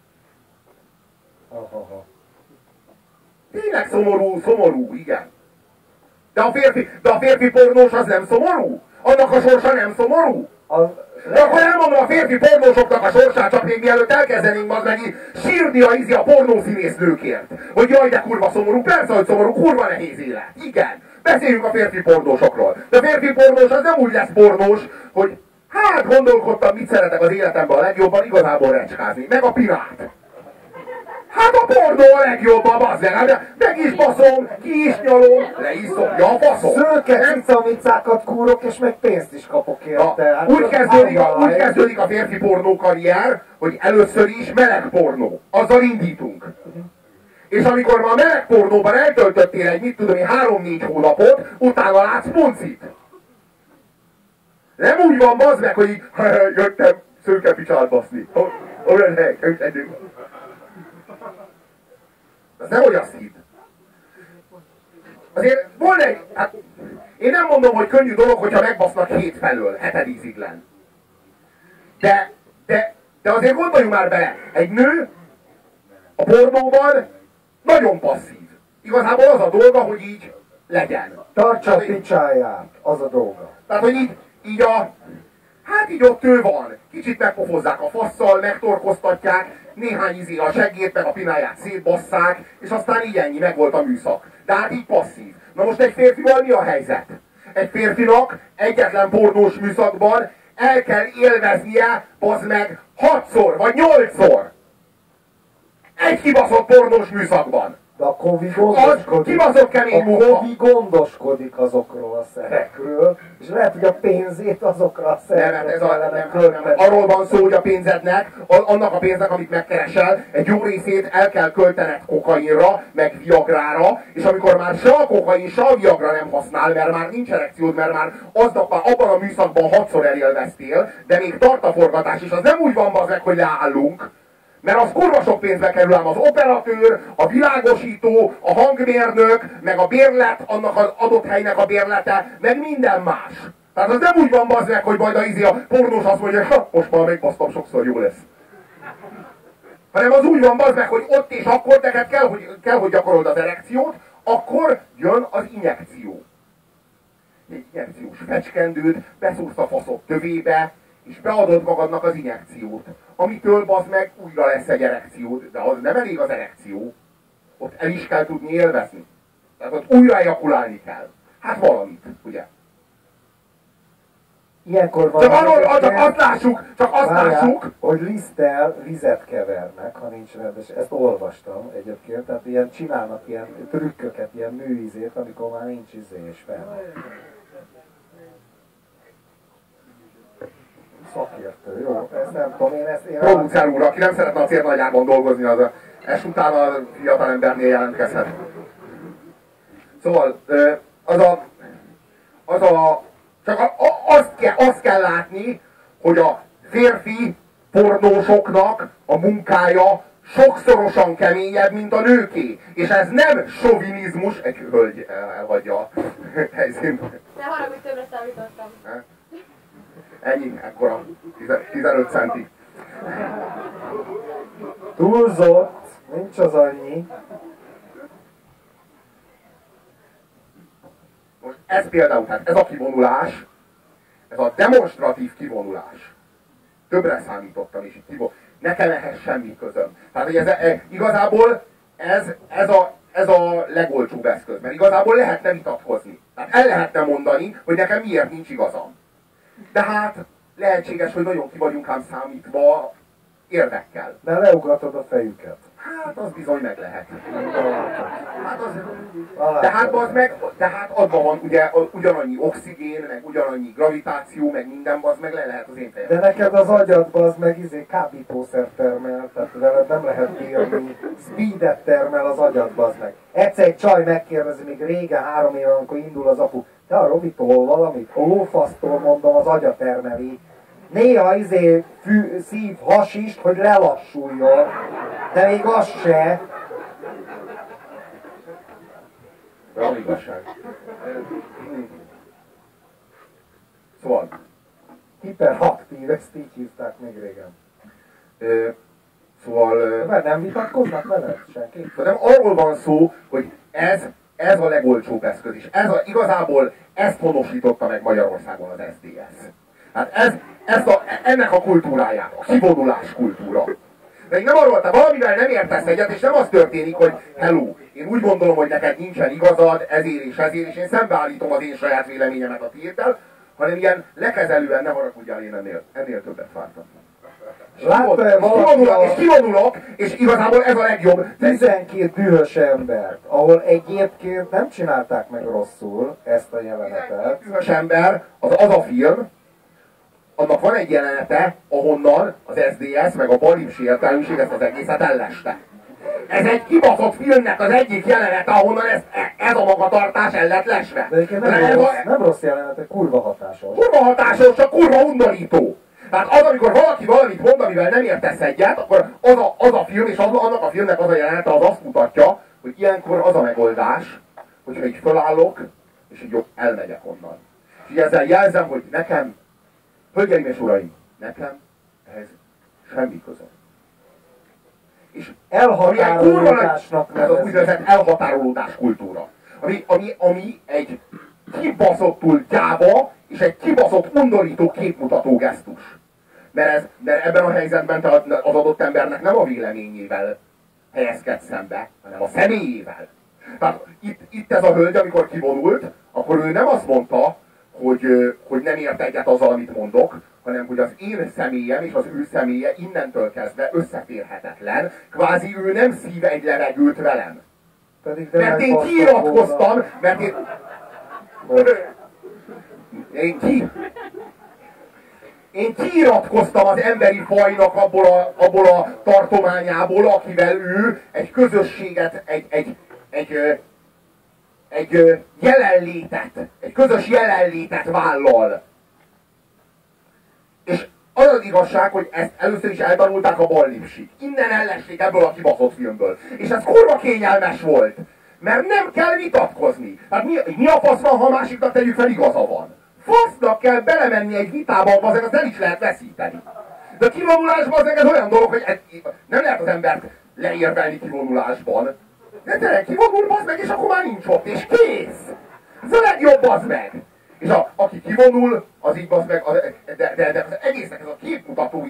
Tényleg szomorú, igen. De a férfi pornós az nem szomorú? Annak a sorsa nem szomorú? De akkor elmondom a férfi pornósoknak a sorsát, csak még mielőtt elkezdenénk az meg sírni a pornószínésznőkért. Hogy jaj, de kurva szomorú, persze, hogy szomorú, kurva nehéz élet. Igen, beszéljünk a férfi pornósokról. De a férfi pornós az nem úgy lesz pornós, hogy hát gondolkodtam, mit szeretek az életemben a legjobban, igazából recskázni. Meg a pirát. Hát a pornó a legjobb, a bazzeg, meg is baszom, ki is nyalom, le is szokja a faszom. Szőke cicamicákat kúrok, és meg pénzt is kapok érte. Hát úgy kezdődik a férfi pornó karrier, hogy először is meleg pornó. Azzal indítunk. És amikor már meleg pornóban eltöltöttél egy, mit tudom én, 3-4 hónapot, utána látsz puncit. Nem úgy van, bazd meg, hogy így, jöttem szőke picsát baszni. Olyan hely, az nehogy azt hidd. Azért volna egy... Hát, én nem mondom, hogy könnyű dolog, hogyha megbasznak 7 felől, 7. íziglen. De azért gondoljunk már bele. Egy nő a pornóban nagyon passzív. Igazából az a dolga, hogy így legyen. Tartsa a picsáját, az a dolga. Tehát, hogy így hát így ott ő van. Kicsit megpofozzák a fasszal, megtorkoztatják, néhány a seggét, meg a pináját szétbasszák, és aztán így ennyi, meg volt a műszak. De hát így passzív. Na most egy férfival mi a helyzet? Egy férfinak egyetlen pornós műszakban el kell élveznie, bazd meg, 6-szor vagy 8-szor. Egy kibaszott pornós műszakban. De a Kovi gondoskodik. Gondoskodik azokról a szerekről, és lehet, hogy a pénzét azokra a szerekre kellene költeni. Arról van szó, hogy a pénzednek, annak a pénznek, amit megkeresel, egy jó részét el kell költened kokainra, meg viagrára, és amikor már se a kokain, se a viagra nem használ, mert már nincs erekciód, mert már aznap már abban a műszakban 6-szor elélveztél, de még tart a forgatás, és az nem úgy van bazeg, hogy leállunk, mert az kurva sok pénzbe kerül, ám az operatőr, a világosító, a hangmérnök, meg a bérlet, annak az adott helynek a bérlete, meg minden más. Tehát az nem úgy van bazd meg, hogy majd a pornós azt mondja, hogy most már megbasztam, sokszor jó lesz. Hanem az úgy van bazd meg, hogy ott és akkor neked kell, hogy gyakorold az erekciót, akkor jön az injekció. Egy injekciós fecskendőt beszúrsz a faszok tövébe, és beadod magadnak az injekciót, amitől bazd meg újra lesz egy erekciód, de az nem elég az erekció, ott el is kell tudni élvezni. Tehát ott újra ejakulálni kell. Hát valamit, ugye? Ilyenkor van... Csak azt lássuk, hogy liszttel vizet kevernek, ha nincs rendes. Ezt olvastam egyébként, tehát ilyen csinálnak ilyen trükköket, ilyen műízét, amikor már nincs izé és fel. Szakértő, jó, ezt nem tudom, én producer úr, aki nem szeretne a cérnagyárban dolgozni, ez utána a fiatalembernél jelentkezhet. Szóval, csak azt kell látni, hogy a férfi pornósoknak a munkája sokszorosan keményebb, mint a nőké. És ez nem sovinizmus, egy hölgy elhagyja a helyszínt. Ne haragudj, többre számítottam. Ennyi, ekkora, 15 centi. Túlzott, nincs az annyi. Most ez például, tehát ez a kivonulás, ez a demonstratív kivonulás. Többre számítottam, és itt nekem ehhez semmi közöm. Tehát, hogy igazából ez a legolcsóbb eszköz, mert igazából lehetne vitatkozni. Tehát el lehetne mondani, hogy nekem miért nincs igazam. De hát lehetséges, hogy nagyon ki vagyunk ám számítva érvekkel. De leugatod a fejüket. Hát az bizony meg lehet. Hát az, de hát adban van ugye ugyanannyi oxigén, meg ugyanannyi gravitáció, meg minden, az meg le lehet az én fejem. De neked az agyadban az meg kábítószer termel, tehát veled nem lehet bírni. Speedet termel az agyadban az meg. Egyszer egy csaj megkérdezi, még régen 3 éve, amikor indul az apu, te a Robitól valamit, a lófasztól mondom, az agya termeli. Néha szív hasist, hogy lelassuljon, de még az se. Van igazság. Szóval. Hiperaktív, ezt így hívták még régen. Szóval... Mert nem vitatkoznak veled? Senki? Nem arról van szó, hogy ez a legolcsóbb eszköz is. Igazából ezt honosította meg Magyarországon az SZDSZ. Hát ennek a kultúráját, a kivonulás kultúra. De én nem arról, te valamivel nem értesz egyet, és nem az történik, hogy hello, én úgy gondolom, hogy neked nincsen igazad, ezért, és én szembeállítom az én saját véleményemet a tiéddel, hanem ilyen lekezelően, ne haragudjál, én ennél többet vártam. És kivonulok, és igazából ez a legjobb. 12 dühös embert, ahol egyébként nem csinálták meg rosszul ezt a jelenetet. Dühös ember, az a film, annak van egy jelenete, ahonnan az SZDSZ meg a balimsi értelmiség ezt az egészet elleste. Ez egy kibaszott filmnek az egyik jelenete, ahonnan ez a magatartás el lett lesve. De egyébként nem rossz jelenet, kurva hatásos. Kurva hatásos, csak kurva undorító. Tehát az, amikor valaki valamit mond, amivel nem értesz egyet, akkor az a film, és annak a filmnek az a jelenete, az azt mutatja, hogy ilyenkor az a megoldás, hogyha így fölállok, és így elmegyek onnan. És így ezzel jelzem, hogy nekem, hölgyeim és uraim, nekem ehhez semmi közöm. És elhatárolódásnak ez az úgynevezett elhatárolódás kultúra. Ami egy kibaszottul gyáva és egy kibaszott undorító képmutató gesztus. Mert ebben a helyzetben te az adott embernek nem a véleményével helyezkedsz szembe, hanem a személyével. Tehát itt ez a hölgy, amikor kivonult, akkor ő nem azt mondta, hogy nem ért egyet azzal, amit mondok, hanem hogy az én személyem és az ő személye innentől kezdve összeférhetetlen. Kvázi ő nem szív egy levegőt velem. Mert én kiiratkoztam, mert én kiiratkoztam az emberi fajnak abból a tartományából, akivel ő egy közösséget, egy jelenlétet, egy közös jelenlétet vállal. És az az igazság, hogy ezt először is eltanulták a ballipsik. Innen ellesték ebből a kibaszott filmből. És ez kurva kényelmes volt. Mert nem kell vitatkozni. Hát mi a fasz van, ha a másiknak tegyük fel, igaza van? Fasznak kell belemenni egy vitába, azért azt el is lehet veszíteni. De a kivonulásban azért ez olyan dolog, hogy nem lehet az embert leérvelni kivonulásban. De tényleg kivonul, bazd meg, és akkor már nincs ott, és kész! Ez a legjobb, bazd meg! És aki kivonul, az így bazd meg, de az egésznek ez a képmutató,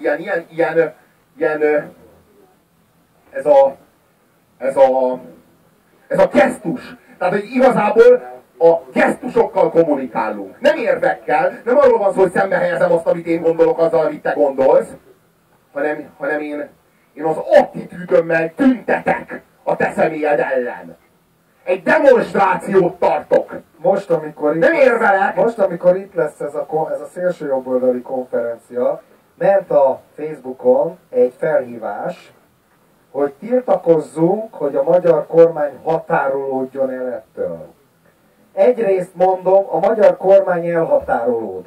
ez a gesztus. Tehát, hogy igazából a gesztusokkal kommunikálunk. Nem érvekkel, nem arról van szó, hogy szembe helyezem azt, amit én gondolok azzal, amit te gondolsz, hanem én az attitűdömmel tüntetek a te személyed ellen. Egy demonstrációt tartok. Most, amikor itt lesz ez a szélsőjobboldali konferencia, ment a Facebookon egy felhívás, hogy tiltakozzunk, hogy a magyar kormány határolódjon el ettől. Egyrészt mondom, a magyar kormány elhatárolódott.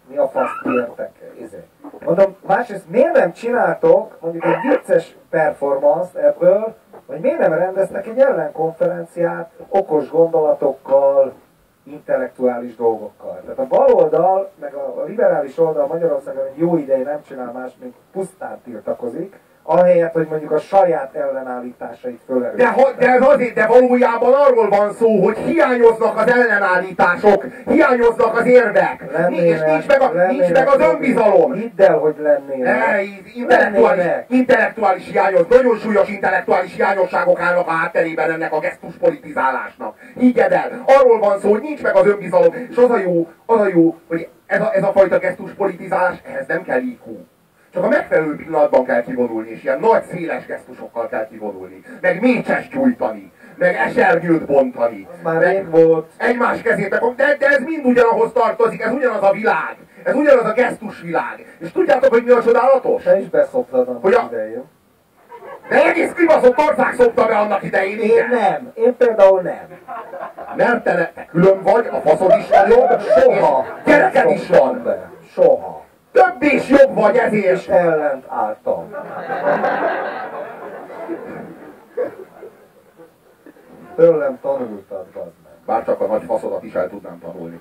mi a fasz kértek? Mondom, másrészt miért nem csináltok mondjuk egy vicces performance ebből, vagy miért nem rendeztek egy ellenkonferenciát okos gondolatokkal, intellektuális dolgokkal. Tehát a baloldal, meg a liberális oldal Magyarországon egy jó ideje nem csinál más, mint pusztán tiltakozik, ahelyett, hogy mondjuk a saját ellenállításait fölerősítik. De valójában arról van szó, hogy hiányoznak az ellenállítások, hiányoznak az érvek, és nincs meg az önbizalom. Hidd el, hogy lennének. Intellektuális hiányos, nagyon súlyos intellektuális hiányosságok állnak a hátterében ennek a gesztuspolitizálásnak. Higgyed el, arról van szó, hogy nincs meg az önbizalom, és az a jó, hogy ez a fajta gesztuspolitizálás, ehhez nem kell IQ. Csak a megfelelő pillanatban kell kivonulni, és ilyen nagy, széles gesztusokkal kell kivonulni. Meg mécses gyújtani, meg esernyőt bontani. Már rég volt. Egymás kezébe, de ez mind ugyanahoz tartozik, ez ugyanaz a világ. Ez ugyanaz a gesztusvilág. És tudjátok, hogy mi a csodálatos? Te is beszoptad annak idején. De egész kibaszott ország szopta be annak idején. Én nem. Én például nem. Mert te külön vagy, a faszod is nagyobb, Soha. Gyereked is van. Be. Soha. Több és jobb vagy ezért. És ellent álltam. Tőlem tanultad, bazd meg. Bár csak a nagy faszodat is el tudnám tanulni.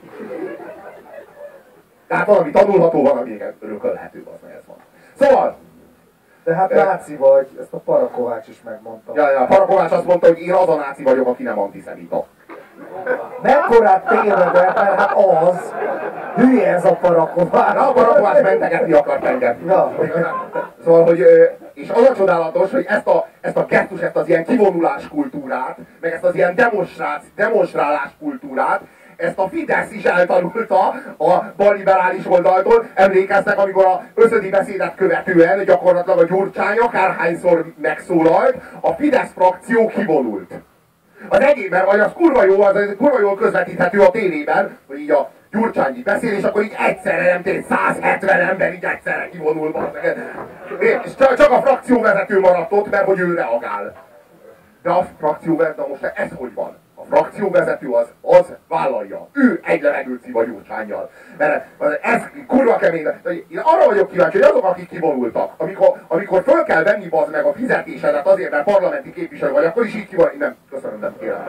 Tehát valami tanulható, valami örökölhető, az ez van. Szóval... De hát náci vagy, ezt a Parakovács is megmondta. Ja, Parakovács azt mondta, hogy én az a náci vagyok, aki nem antiszemita. Mekkorát tévedett, mert hát az, hülye ez a Parakovács. Na, a Parakovács mentegetni akart engem. Ja. Szóval, hogy, és az a csodálatos, hogy ezt a gesztus, ezt az ilyen kivonulás kultúrát, meg ezt az ilyen demonstrálás kultúrát, ezt a Fidesz is eltanulta a balliberális oldaltól. Emlékeztek, amikor a összödi beszédet követően gyakorlatilag a Gyurcsány akárhányszor megszólalt, a Fidesz frakció kivonult. Az egész, mert az kurva jól közvetíthető a tévében, hogy így a Gyurcsány így beszél, és akkor így egyszerre, nem tényleg 170 ember így egyszerre kivonul. És csak a frakcióvezető maradt ott, mert hogy ő reagál. De a frakcióvezető, most ez hogy van? A frakcióvezető az vállalja. Ő egy levegőt szív a Gyurcsánnyal. Mert ez kurva kemény. Én arra vagyok kíváncsi, hogy azok, akik kivonultak, amikor föl kell venni bazd meg a fizetésedet azért, mert parlamenti képviselő vagy, akkor is így kivonulni. Nem, köszönöm, nem kérem.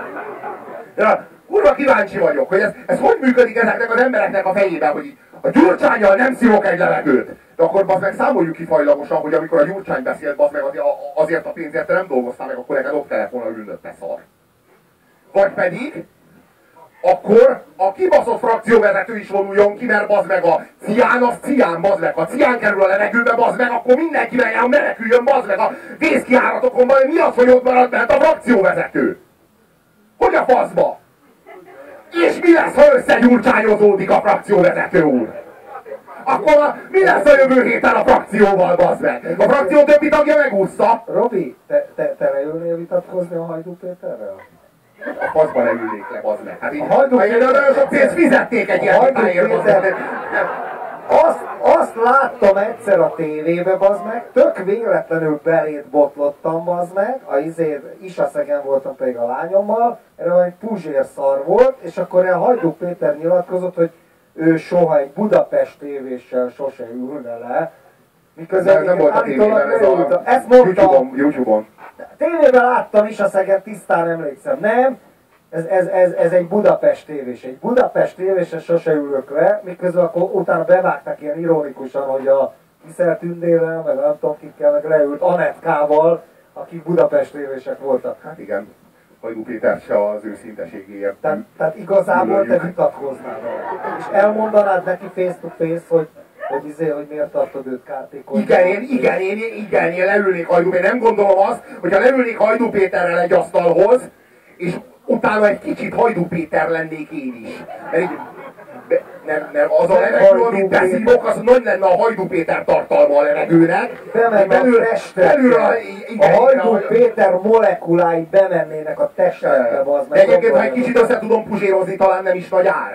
De kurva kíváncsi vagyok, hogy ez hogy működik ezeknek az embereknek a fejében, hogy a Gyurcsánnyal nem szívok egy levegőt. De akkor bazd meg számoljuk ki fajlagosan, hogy amikor a Gyurcsány beszélt, bazd meg azért a pénzért te nem dolgoztál meg, akkor neked ott kellett volna ülnöd, te szar. Vagy pedig, akkor a kibaszott frakcióvezető is vonuljon ki, mert bazd meg a cián, az cián, bazd meg. Ha cián kerül a levegőbe, bazd meg, akkor mindenki meneküljön, bazd meg a vészkijáratokon, majd mi az, hogy ott marad, mert a frakcióvezető? Hogy a faszba? És mi lesz, ha összegyurcsányozódik a frakcióvezető úr? Akkor mi lesz a jövő héten a frakcióval, bazd meg? A frakció többi tagja megúszta. Robi, te leülnél vitatkozni a Hajdú Péterrel? A faszban leülnék le, bazd meg. Hát így, nagyon sok pénzt fizették egy ilyen vitáért, bazd meg. Azt láttam egyszer a tévébe, bazd meg, tök véletlenül beléd botlottam, bazd meg, Isaszegen voltam pedig a lányommal, erre egy puzsér szar volt, és akkor a Hajdú Péter nyilatkozott, hogy ő soha egy Budapest tévéssel sose ülne le, miközben nem volt a tévében, ezt mondtam. YouTube-on. Tévében láttam Isaszegen, tisztán emlékszem, nem? Ez egy Budapest tévés. Egy Budapest tévésen sose ülök le, miközben akkor utána bevágták ilyen ironikusan, hogy a Kiszel Tündérrel, meg nem tudom kikkel, meg leült Anetkával, akik Budapest tévések voltak. Hát igen, Hajdú Péter se az őszinteségéért. Tehát igazából te vitatkoznál vele. És elmondanád neki face to face, hogy miért tartod őt kártékony. Igen, én leülnék Hajdú Péter. Nem gondolom azt, hogyha leülnék Hajdú Péterrel egy asztalhoz, és utána egy kicsit Hajdú Péter lennék én is. Mert az a levegő, amit beszívok, az nagy lenne a Hajdú Péter tartalma a levegőnek. Bemenne a testetbe. A Hajdú Péter molekulái bemennének a testetbe. De egyébként, ha egy kicsit össze tudom puzsérozni, talán nem is nagy ár.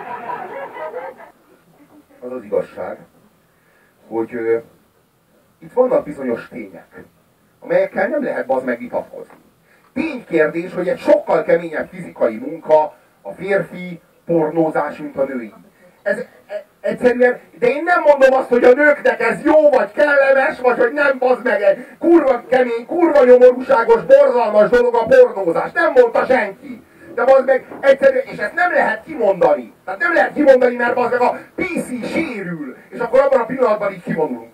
Az az igazság, hogy itt vannak bizonyos tények, amelyekkel nem lehet bazd meg vitatkozni. Ténykérdés, hogy egy sokkal keményebb fizikai munka a férfi pornózás, mint a női. egyszerűen, de én nem mondom azt, hogy a nőknek ez jó, vagy kellemes, vagy hogy nem, bazd meg, egy kurva kemény, kurva nyomorúságos, borzalmas dolog a pornózás. Nem mondta senki. De bazd meg, egyszerűen, és ezt nem lehet kimondani. Tehát nem lehet kimondani, mert bazd meg a PC sérül. És akkor abban a pillanatban így kivonulunk.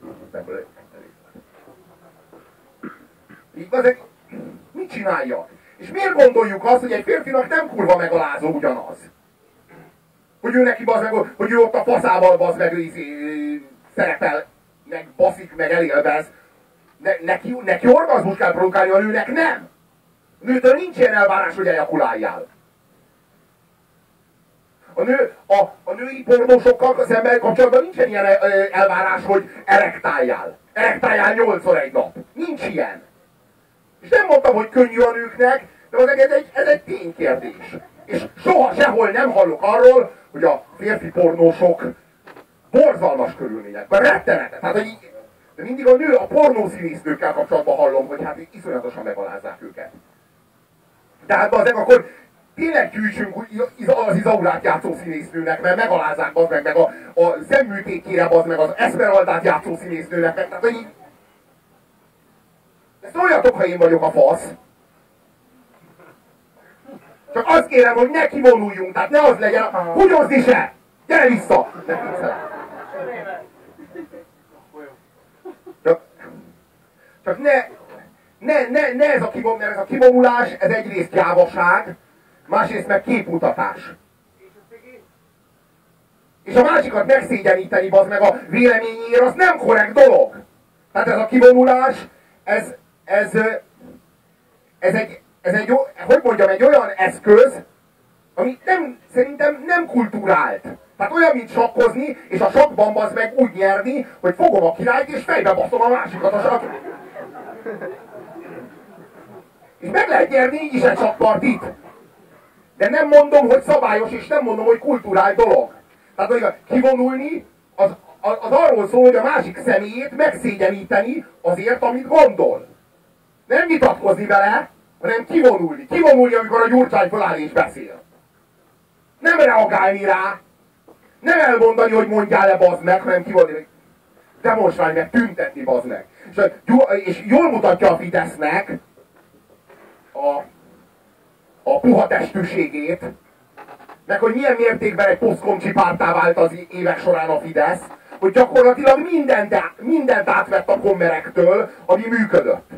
Így bazd meg, mit csinálja? És miért gondoljuk azt, hogy egy férfinak nem kurva megalázó ugyanaz? Hogy ő neki bazd meg, hogy ő ott a faszával bazd meg szerepel, meg baszik, meg elélvez. Neki orgazmus kell produkálni, a nőnek nem. A nőtől nincs ilyen elvárás, hogy ejakuláljál. A női pornósokkal szemben kapcsolatban nincsen ilyen elvárás, hogy erektáljál. Erektáljál 8-szor egy nap. Nincs ilyen. És nem mondtam, hogy könnyű a nőknek, de ez egy ténykérdés. És soha sehol nem hallok arról, hogy a férfi pornósok borzalmas körülményekben, rettenetes. Hát, hogy de mindig a nő, a pornószínésznőkkel kapcsolatban hallom, hogy hát iszonyatosan megalázzák őket. Tehát azért akkor tényleg gyűjtsünk az Izaurát játszó színésznőnek, mert megalázzák meg a szemműtétjére meg az Esmeraldát játszó színésznőnek, tehát hogy így... Ezt olyatok, ha én vagyok a fasz. Csak azt kérem, hogy ne kivonuljunk, tehát ne az legyen, húgyozni se! Gyere vissza! Csak ne ez a kivonulás, mert ez a kivonulás, ez egyrészt gyávaság, másrészt meg képmutatás. És a másikat megszégyeníteni, bazd meg a véleményéért, az nem korrekt dolog. Tehát ez a kivonulás, ez egy, hogy mondjam, egy olyan eszköz, ami szerintem nem kulturált. Tehát olyan, mint sakkozni, és a sakkban bazd meg úgy nyerni, hogy fogom a királyt, és fejbe baszom a másikat a sakk. És meg lehet nyerni így is egy sakkpartit. De nem mondom, hogy szabályos, és nem mondom, hogy kulturált dolog. Tehát, hogy kivonulni, az arról szól, hogy a másik személyét megszégyeníteni azért, amit gondol. Nem vitatkozni vele, hanem kivonulni. Kivonulni, amikor a Gyurcsány feláll és beszél. Nem reagálni rá. Nem elmondani, hogy mondjál le, bazd meg, hanem kivonulni. Demonstrálni meg, tüntetni, bazd meg. És jól mutatja a Fidesznek a puha testűségét, meg hogy milyen mértékben egy posztkomcsi párttá vált az évek során a Fidesz, hogy gyakorlatilag mindent átvett a kommerektől, ami működött.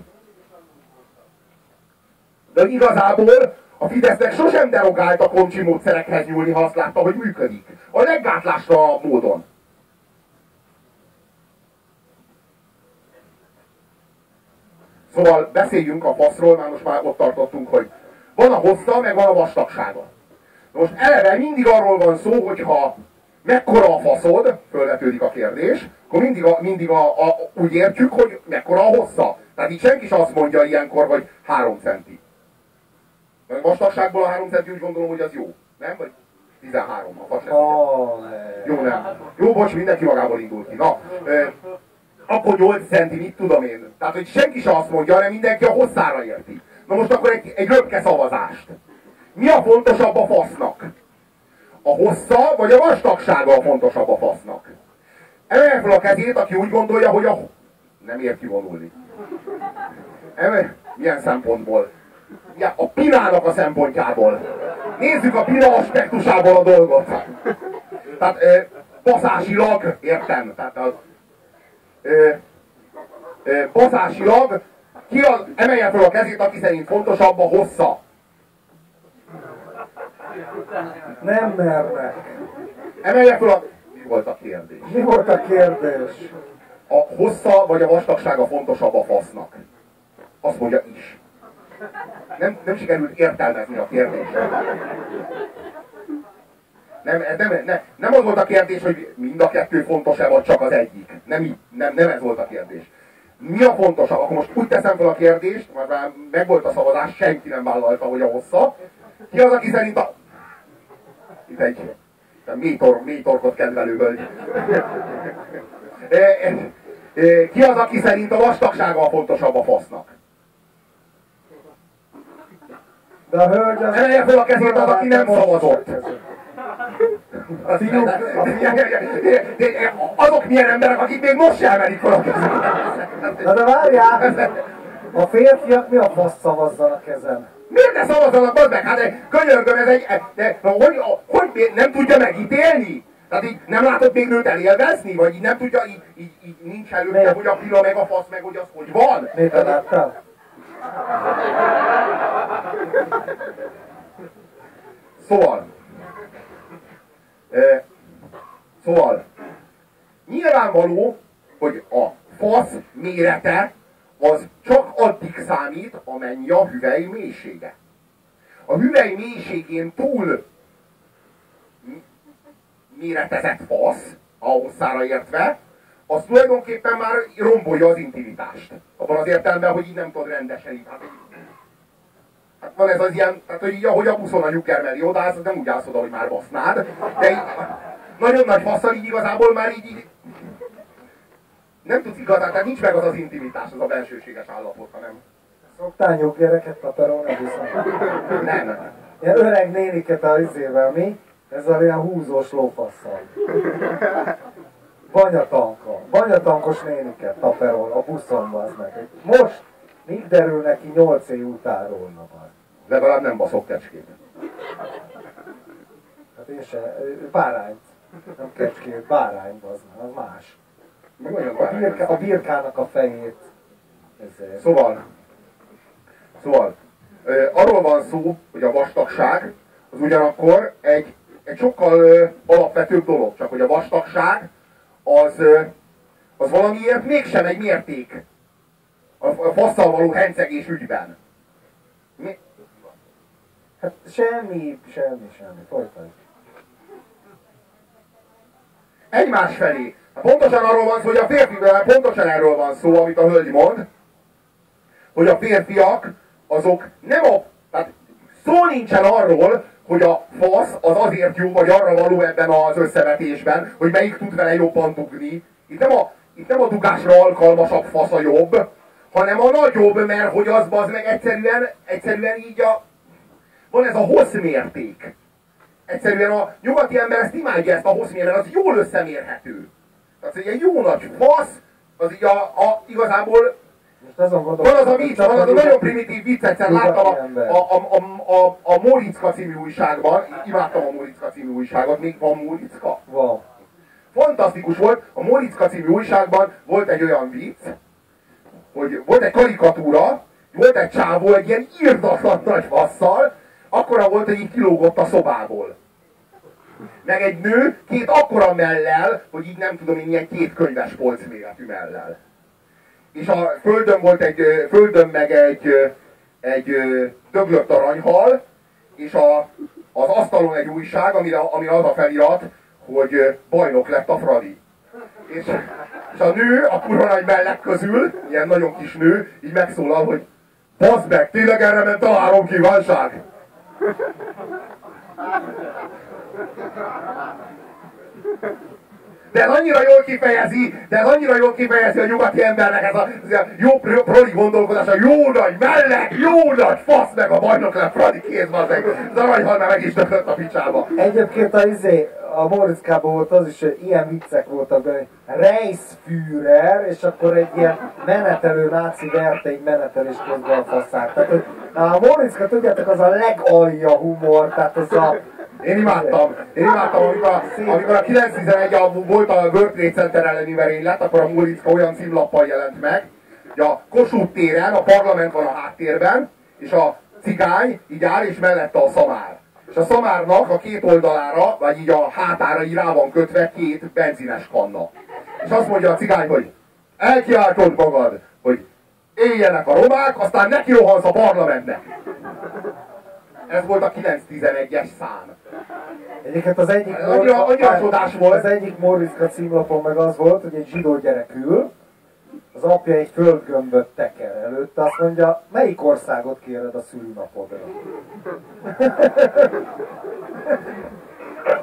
De igazából a Fidesznek sosem derogált a komcsi módszerekhez nyúlni, ha azt látta, hogy működik. A leggátlásra módon. Szóval beszéljünk a faszról, már most már ott tartottunk, hogy van a hossza, meg van a vastagsága. Most eleve mindig arról van szó, hogyha mekkora a faszod, fölvetődik a kérdés, akkor mindig úgy értjük, hogy mekkora a hossza. Tehát így senki sem azt mondja ilyenkor, hogy 3 centi. A vastagságból a 3 centi úgy gondolom, hogy az jó. Nem? Vagy 13 a fasem. Jó, nem. Jó, bocs, mindenki magából indult ki. Na, akkor 8 centi, mit tudom én. Tehát, hogy senki sem azt mondja, hanem mindenki a hosszára érti. Na most akkor egy röpke szavazást. Mi a fontosabb a fasznak? A hossza vagy a vastagsága a fontosabb a fasznak? Emelje fel a kezét, aki úgy gondolja, hogy nem ér kivonulni. Milyen szempontból? Ja, a pinának a szempontjából. Nézzük a pina aspektusából a dolgot. Tehát baszásilag, értem, tehát baszásilag emelje fel a kezét, aki szerint fontosabb a hossza. Nem mernek. Emelje fel a... Mi volt a kérdés? Mi volt a kérdés? A hossza vagy a vastagsága fontosabb a fasznak? Azt mondja is. Nem sikerült értelmezni a kérdést. Nem az volt a kérdés, hogy mind a kettő fontos-e, vagy csak az egyik. Nem ez volt a kérdés. Mi a fontosabb? Akkor most úgy teszem fel a kérdést, mert már megvolt a szavazás, senki nem vállalta, hogy a hossza. Ki az, aki szerint a... Itt egy mély torkot kedvelő hölgy. Ki az, aki szerint a vastagsága a fontosabb a fasznak? De a hölgy az... Emelje fel a kezét az, aki nem szavazott. Azok milyen emberek, akik még most sem emelik fel a kezüket. Na de várjál! A férfiak mi a fasz szavazzanak ezen? Miért ne szavazzanak, bazd meg? Hát könyörgöm, ez egy... hogy nem tudja megítélni? Tehát így nem látod még nőt elélvezni? Vagy így nem tudja, így nincs előtte, hogy a pila meg a fasz meg, hogy az hogy van? Miért te láttál? Szóval, nyilvánvaló, hogy a fasz mérete az csak addig számít, amennyi a hüvely mélysége. A hüvely mélységén túl méretezett fasz, a hosszára értve, az tulajdonképpen már rombolja az intimitást. Abban az értelemben, hogy így nem tudod rendesen így. Hát van ez az ilyen, tehát hogy így, ahogy a buszon a nyugger mellé odaállsz, az nem úgy állsz oda, hogy már basznád, de így nagyon nagy fasszal így igazából már így nem tudsz igazán, tehát nincs meg az az intimitás, az a bensőséges állapot, hanem... Szoktál nyuggereket taperolni a buszon? Nem. Ilyen öreg néniket a izével, mi? Ezzel ilyen húzós lófasszal. Banyatankos néniket taperol a buszon, az meg. Most még derül neki 8 év után rólna már. Legalább nem baszok kecskét. Hát én se, bárányt. Nem kecskét, bárány, az más. A birkának a fejét. Ezért. Szóval, arról van szó, hogy a vastagság az ugyanakkor egy sokkal alapvetőbb dolog, csak hogy a vastagság az valamiért mégsem egy mérték a fasszal való hencegés ügyben. Hát semmi, folytatjuk. Egymás felé. Pontosan arról van szó, hogy a férfivel pontosan erről van szó, amit a hölgy mond, hogy a férfiak azok nem tehát szó nincsen arról, hogy a fasz az azért jó, vagy arra való ebben az összevetésben, hogy melyik tud vele jobban dugni. Itt nem a dugásra alkalmasabb fasz a jobb, hanem a nagyobb, mert hogy az bazd meg egyszerűen így van ez a hosszmérték. Egyszerűen a nyugati ember ezt imádja, ezt a hosszmértet, az jól összemérhető. Tehát egy jó nagy fasz, az így igazából van az a vicc, van az a nagyon primitív vicc, egyszer láttam a Móriczka című újságban, imádtam a Móriczka című újságot, még van Móriczka? Van. Fantasztikus volt, a Móriczka című újságban volt egy olyan vicc, hogy volt egy karikatúra, volt egy csávó egy ilyen irdatlan nagy fasszal, akkora volt, hogy így kilógott a szobából. Meg egy nő két akkora mellel, hogy így nem tudom én, ilyen 2 könyves polc méretű mellel. És a földön meg egy döglött aranyhal, és az asztalon egy újság, amire az a felirat, hogy bajnok lett a Fradi. És a nő, a kurva nagy mellek közül, ilyen nagyon kis nő, így megszólal, hogy baszd meg, tényleg erre ment a 3 kívánság? De ez annyira jól kifejezi a nyugati embernek ez a jó proli gondolkodása, jó nagy mellek, jó nagy fasz, meg a bajnok lett Fradi kézben, az aranyhal meg is döklött a picsába. Egyébként a Móriczkában volt az is, hogy ilyen viccek voltak benne, Reichsführer, és akkor egy ilyen menetelő náci verte egy menetelés közben a faszát. Tehát, hogy a Móriczka, tudjátok, az a legalja humor, tehát az a... Én imádtam, amikor a 911 volt a World Trade Center elleni merénylet, akkor a Móriczka olyan címlappal jelent meg, hogy a Kossuth téren a parlament van a háttérben, és a cigány így áll, és mellette a szamár. És a szamárnak a 2 oldalára, vagy így a hátára így rá van kötve 2 benzines kanna. És azt mondja a cigány, hogy elkiáltod magad, hogy éljenek a romák, aztán neki rohansz a parlamentnek. Ez volt a 911-es szám. Egyébként az egyik volt. Az egyik Móriczka címlapon meg az volt, hogy egy zsidó gyerek ül, az apja egy földgömböt teker előtte, azt mondja, melyik országot kéred a szülinapodra?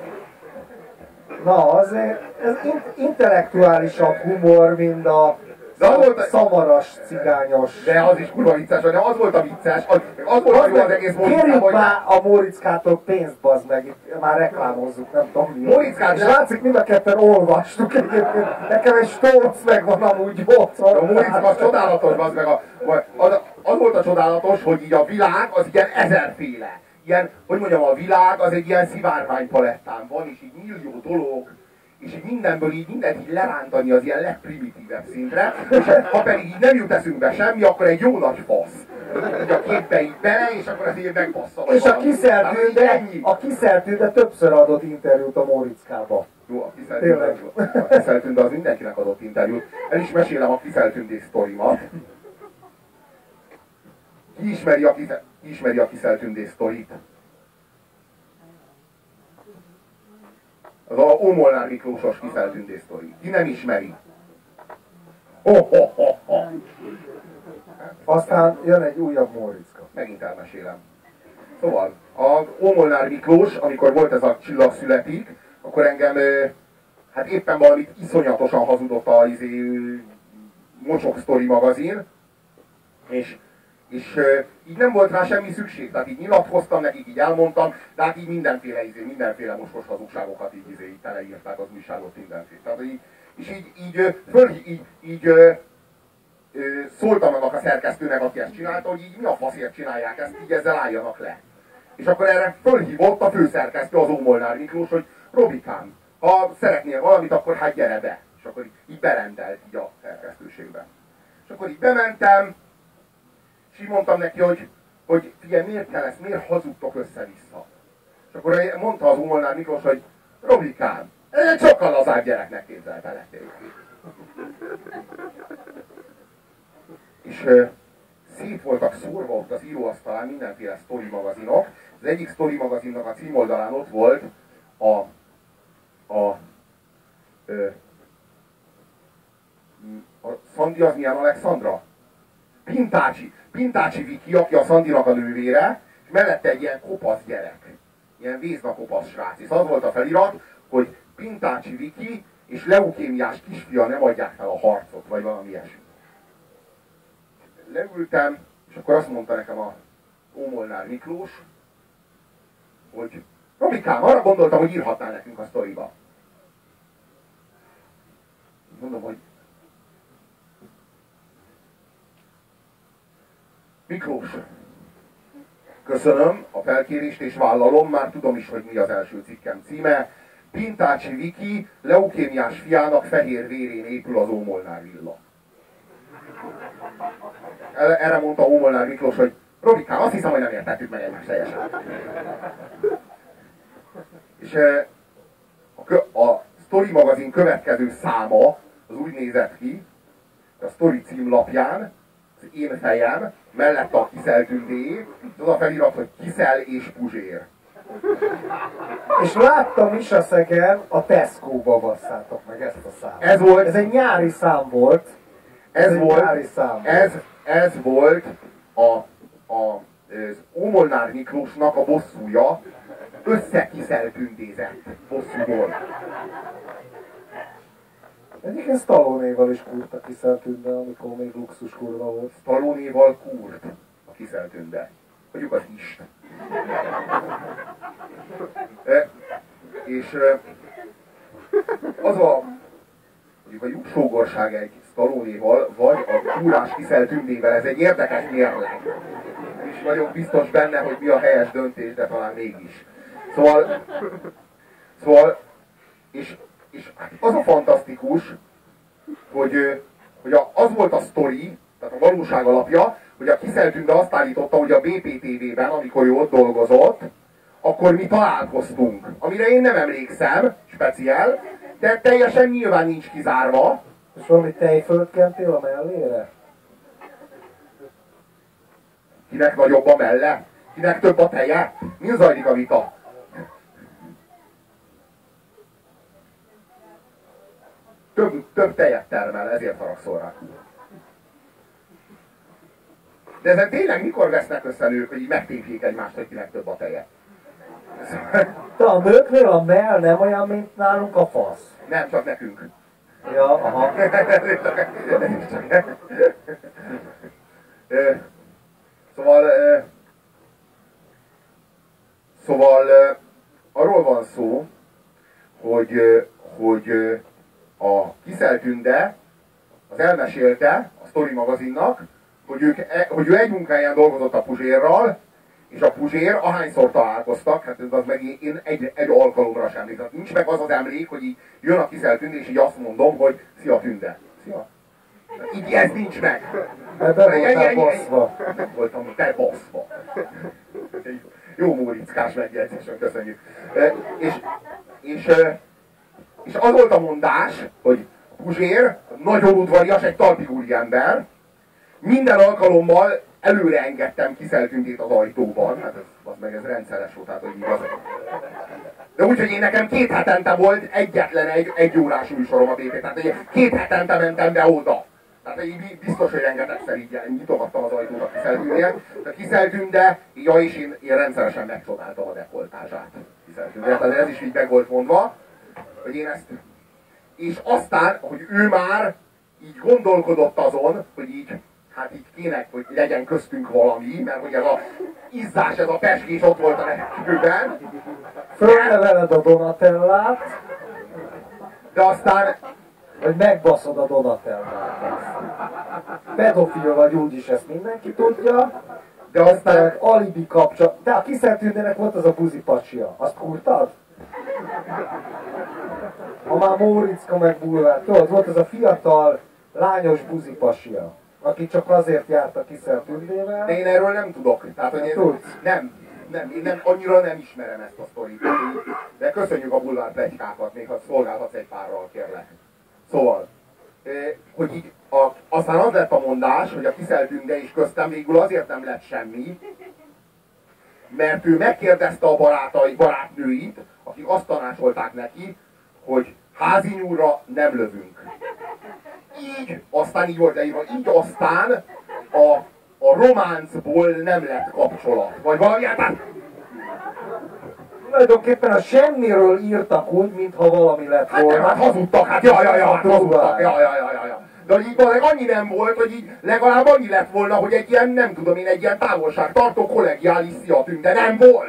Na, azért ez intellektuálisabb humor, mint a szamaras, cigányos. De az is kurva vicces, de az volt a vicces, az volt a jó az egész Móriczkában, kérjük már a Móriczkától pénzt, bazd meg, itt már reklámozzuk, nem tudom mi. Móriczkát, és látszik, mind a ketten olvastuk egyébként. Nekem egy stolc megvan amúgy otthon. A Móriczka az csodálatos, bazd meg. Az volt a csodálatos, hogy így a világ az ilyen ezerféle. Ilyen, hogy mondjam, a világ az egy ilyen szivárványpalettán van, és így millió dolog, és így mindenből így mindent így lerántani az ilyen legprimitívebb szintre, és ha pedig így nem jut eszünkbe semmi, akkor egy jó nagy fasz. Így a képbe így bele, és akkor ez így megbassza. És a Kiszertőde többször adott interjút a Móriczkába. Jó, a Kiszertőde az mindenkinek adott interjút. El is mesélem a Kiszertőde sztorimat. Ki ismeri a Kiszertőde sztorit? Az a Ómolnár Miklósos Kiszertőde sztori. Ki nem ismeri? Aztán jön egy újabb Móriczka. Megint elmesélem. Szóval, az Ómolnár Miklós, amikor volt ez a Csillag születik, akkor engem hát éppen valamit iszonyatosan hazudott a Mocsok Sztori magazin, és így nem volt rá semmi szükség, tehát így nyilatkoztam nekik, így elmondtam, de hát így mindenféle mocskos hazugságokat így teleírták az újságot mindenféle. Tehát így szóltam annak a szerkesztőnek, aki ezt csinálta, hogy így mi a faszért csinálják ezt, így ezzel álljanak le. És akkor erre fölhívott a főszerkesztő, az Ómolnár Miklós, hogy Robikám, ha szeretnél valamit, akkor hát gyere be. És akkor így berendelt így a szerkesztőségbe. És akkor így bementem, és így mondtam neki, hogy figyelj, miért kell ezt, miért hazudtok össze-vissza? És akkor mondta az Ómolnár Miklós, hogy Robikám, ez egy sokkal lazább gyereknek képzeltelek. És szét voltak szórva ott az íróasztalán mindenféle sztori magazinok. Az egyik sztori magazinnak a címoldalán ott volt a Szandi az milyen Alexandra? Pintácsi Viki, aki a Szandinak a nővére, és mellette egy ilyen kopasz gyerek. Ilyen vézna kopasz srác. És az volt a felirat, hogy Pintácsi Viki és leukémiás kisfia nem adják fel a harcot, vagy valami ilyesmi. Leültem, és akkor azt mondta nekem a Ómolnár Miklós, hogy Robikám, arra gondoltam, hogy írhatnál nekünk a sztoriba. Mondom, hogy Miklós, köszönöm a felkérést és vállalom, már tudom is, hogy mi az első cikkem címe. Pintácsi Viki leukémiás fiának fehér vérén épül az Ómolnár villa. Erre mondta Ómolnár Miklós, hogy Robikám, azt hiszem, hogy nem értettük meg egymást teljesen. És a Sztori magazin következő száma az úgy nézett ki, a Sztori címlapján, az én fejem, mellette a Kiszel Tündé, az a felirat, hogy Kiszel és Puzsér. És láttam is a Szegen, a Tesco-ba basszátok meg ezt a számot. Ez egy nyári szám volt. Ez volt az Ómolnár Miklósnak a bosszúja, összekiszel tündézett bosszúból. Egyébként Stallone-val is kúrt a Kiszel Tünde, amikor még luxus kurva volt. Stallone-val kúrt a Kiszel Tünde. Mondjuk az Isten. És az mondjuk a lyuksógorság egy Stallone-val, vagy a kúrás Kiszel Tündével, ez egy érdekes mérleg. És vagyok biztos benne, hogy mi a helyes döntés, de talán mégis. Szóval és az a fantasztikus, hogy az volt a sztori, tehát a valóság alapja, hogy a Kiszel Tünde azt állította, hogy a BPTV-ben, amikor ő ott dolgozott, akkor mi találkoztunk. Amire én nem emlékszem, speciál, de teljesen nyilván nincs kizárva. És valami tejfölt kentél a mellére? Kinek nagyobb a melle? Kinek több a teje? Min zajlik a vita? Több tejet termel, ezért haragszol rá. De ezen tényleg mikor vesznek össze nők, hogy így megtépjék egymást, hogy kinek több a teje? De a nőknél a mell nem olyan, mint nálunk a fasz. Nem, csak nekünk. Ja, aha. Szóval arról van szó, hogy a Kissel Tünde az elmesélte a Story magazinnak, hogy ő egy munkáján dolgozott a Puzsérral, és a Puzsér ahányszor találkoztak, hát az meg én egy alkalomra sem emlékszem. Nincs meg az az emlék, hogy így jön a Kissel Tünde, és így azt mondom, hogy szia Tünde. Szia. Így ez nincs meg. Be voltál baszva. Nem voltam, te baszva. Jó mórickás megjegyzésen, köszönjük. És az volt a mondás, hogy Puzsér nagyon udvarias, egy talpi úriember, minden alkalommal előre engedtem Kissel Tündét az ajtóban, hát ez rendszeres volt, tehát hogy igaz. De úgyhogy én nekem 2 hetente volt egyetlen egy órás műsorom a BP, tehát 2 hetente mentem be oda. Tehát így biztos, hogy rengetegszer így nyitogattam az ajtót a Kissel Tündének. A Kissel Tünde, ja, és én rendszeresen megcsodáltam a dekoltázsát. Kissel Tündének, tehát ez is így meg volt mondva, hogy én ezt... És aztán, hogy ő már így gondolkodott azon, hogy így, hát így kéne, hogy legyen köztünk valami, mert hogy ez a izzás, ez a peskés ott volt a legkülben. Fölneveled a Donatellát, De aztán... hogy megbaszod a Donatellát. Pedofil vagy úgyis, ezt mindenki tudja. De aztán... Alibi kapcsolat. De a Kissel Tündének volt az a buzipacsia. Azt kurtad? Ha már Móriczka meg Bulvár. Tudod, volt az a fiatal, lányos buzipasia, aki csak azért járt a Kissel Tündével. De én erről nem tudok. Tehát, hogy én annyira nem ismerem ezt a sztorit. De köszönjük a bulvár pletykákat, még ha szolgálhatsz egy párral, kérlek. Szóval, hogy így aztán az lett a mondás, hogy a Kissel Tünde is köztem végül azért nem lett semmi, mert ő megkérdezte a barátnőit, akik azt tanácsolták neki, hogy házi nyúlra nem lövünk. Így, aztán így volt leírva, így aztán a románcból nem lett kapcsolat. Vagy valami, hát... Tulajdonképpen a semmiről írtak úgy, mintha valami lett volna. Hát hazudtak, hát hazudtak, De hogy így valami annyi nem volt, hogy így legalább annyi lett volna, hogy egy ilyen, nem tudom én, egy ilyen távolságtartó kollegiális szia Tünde nem volt.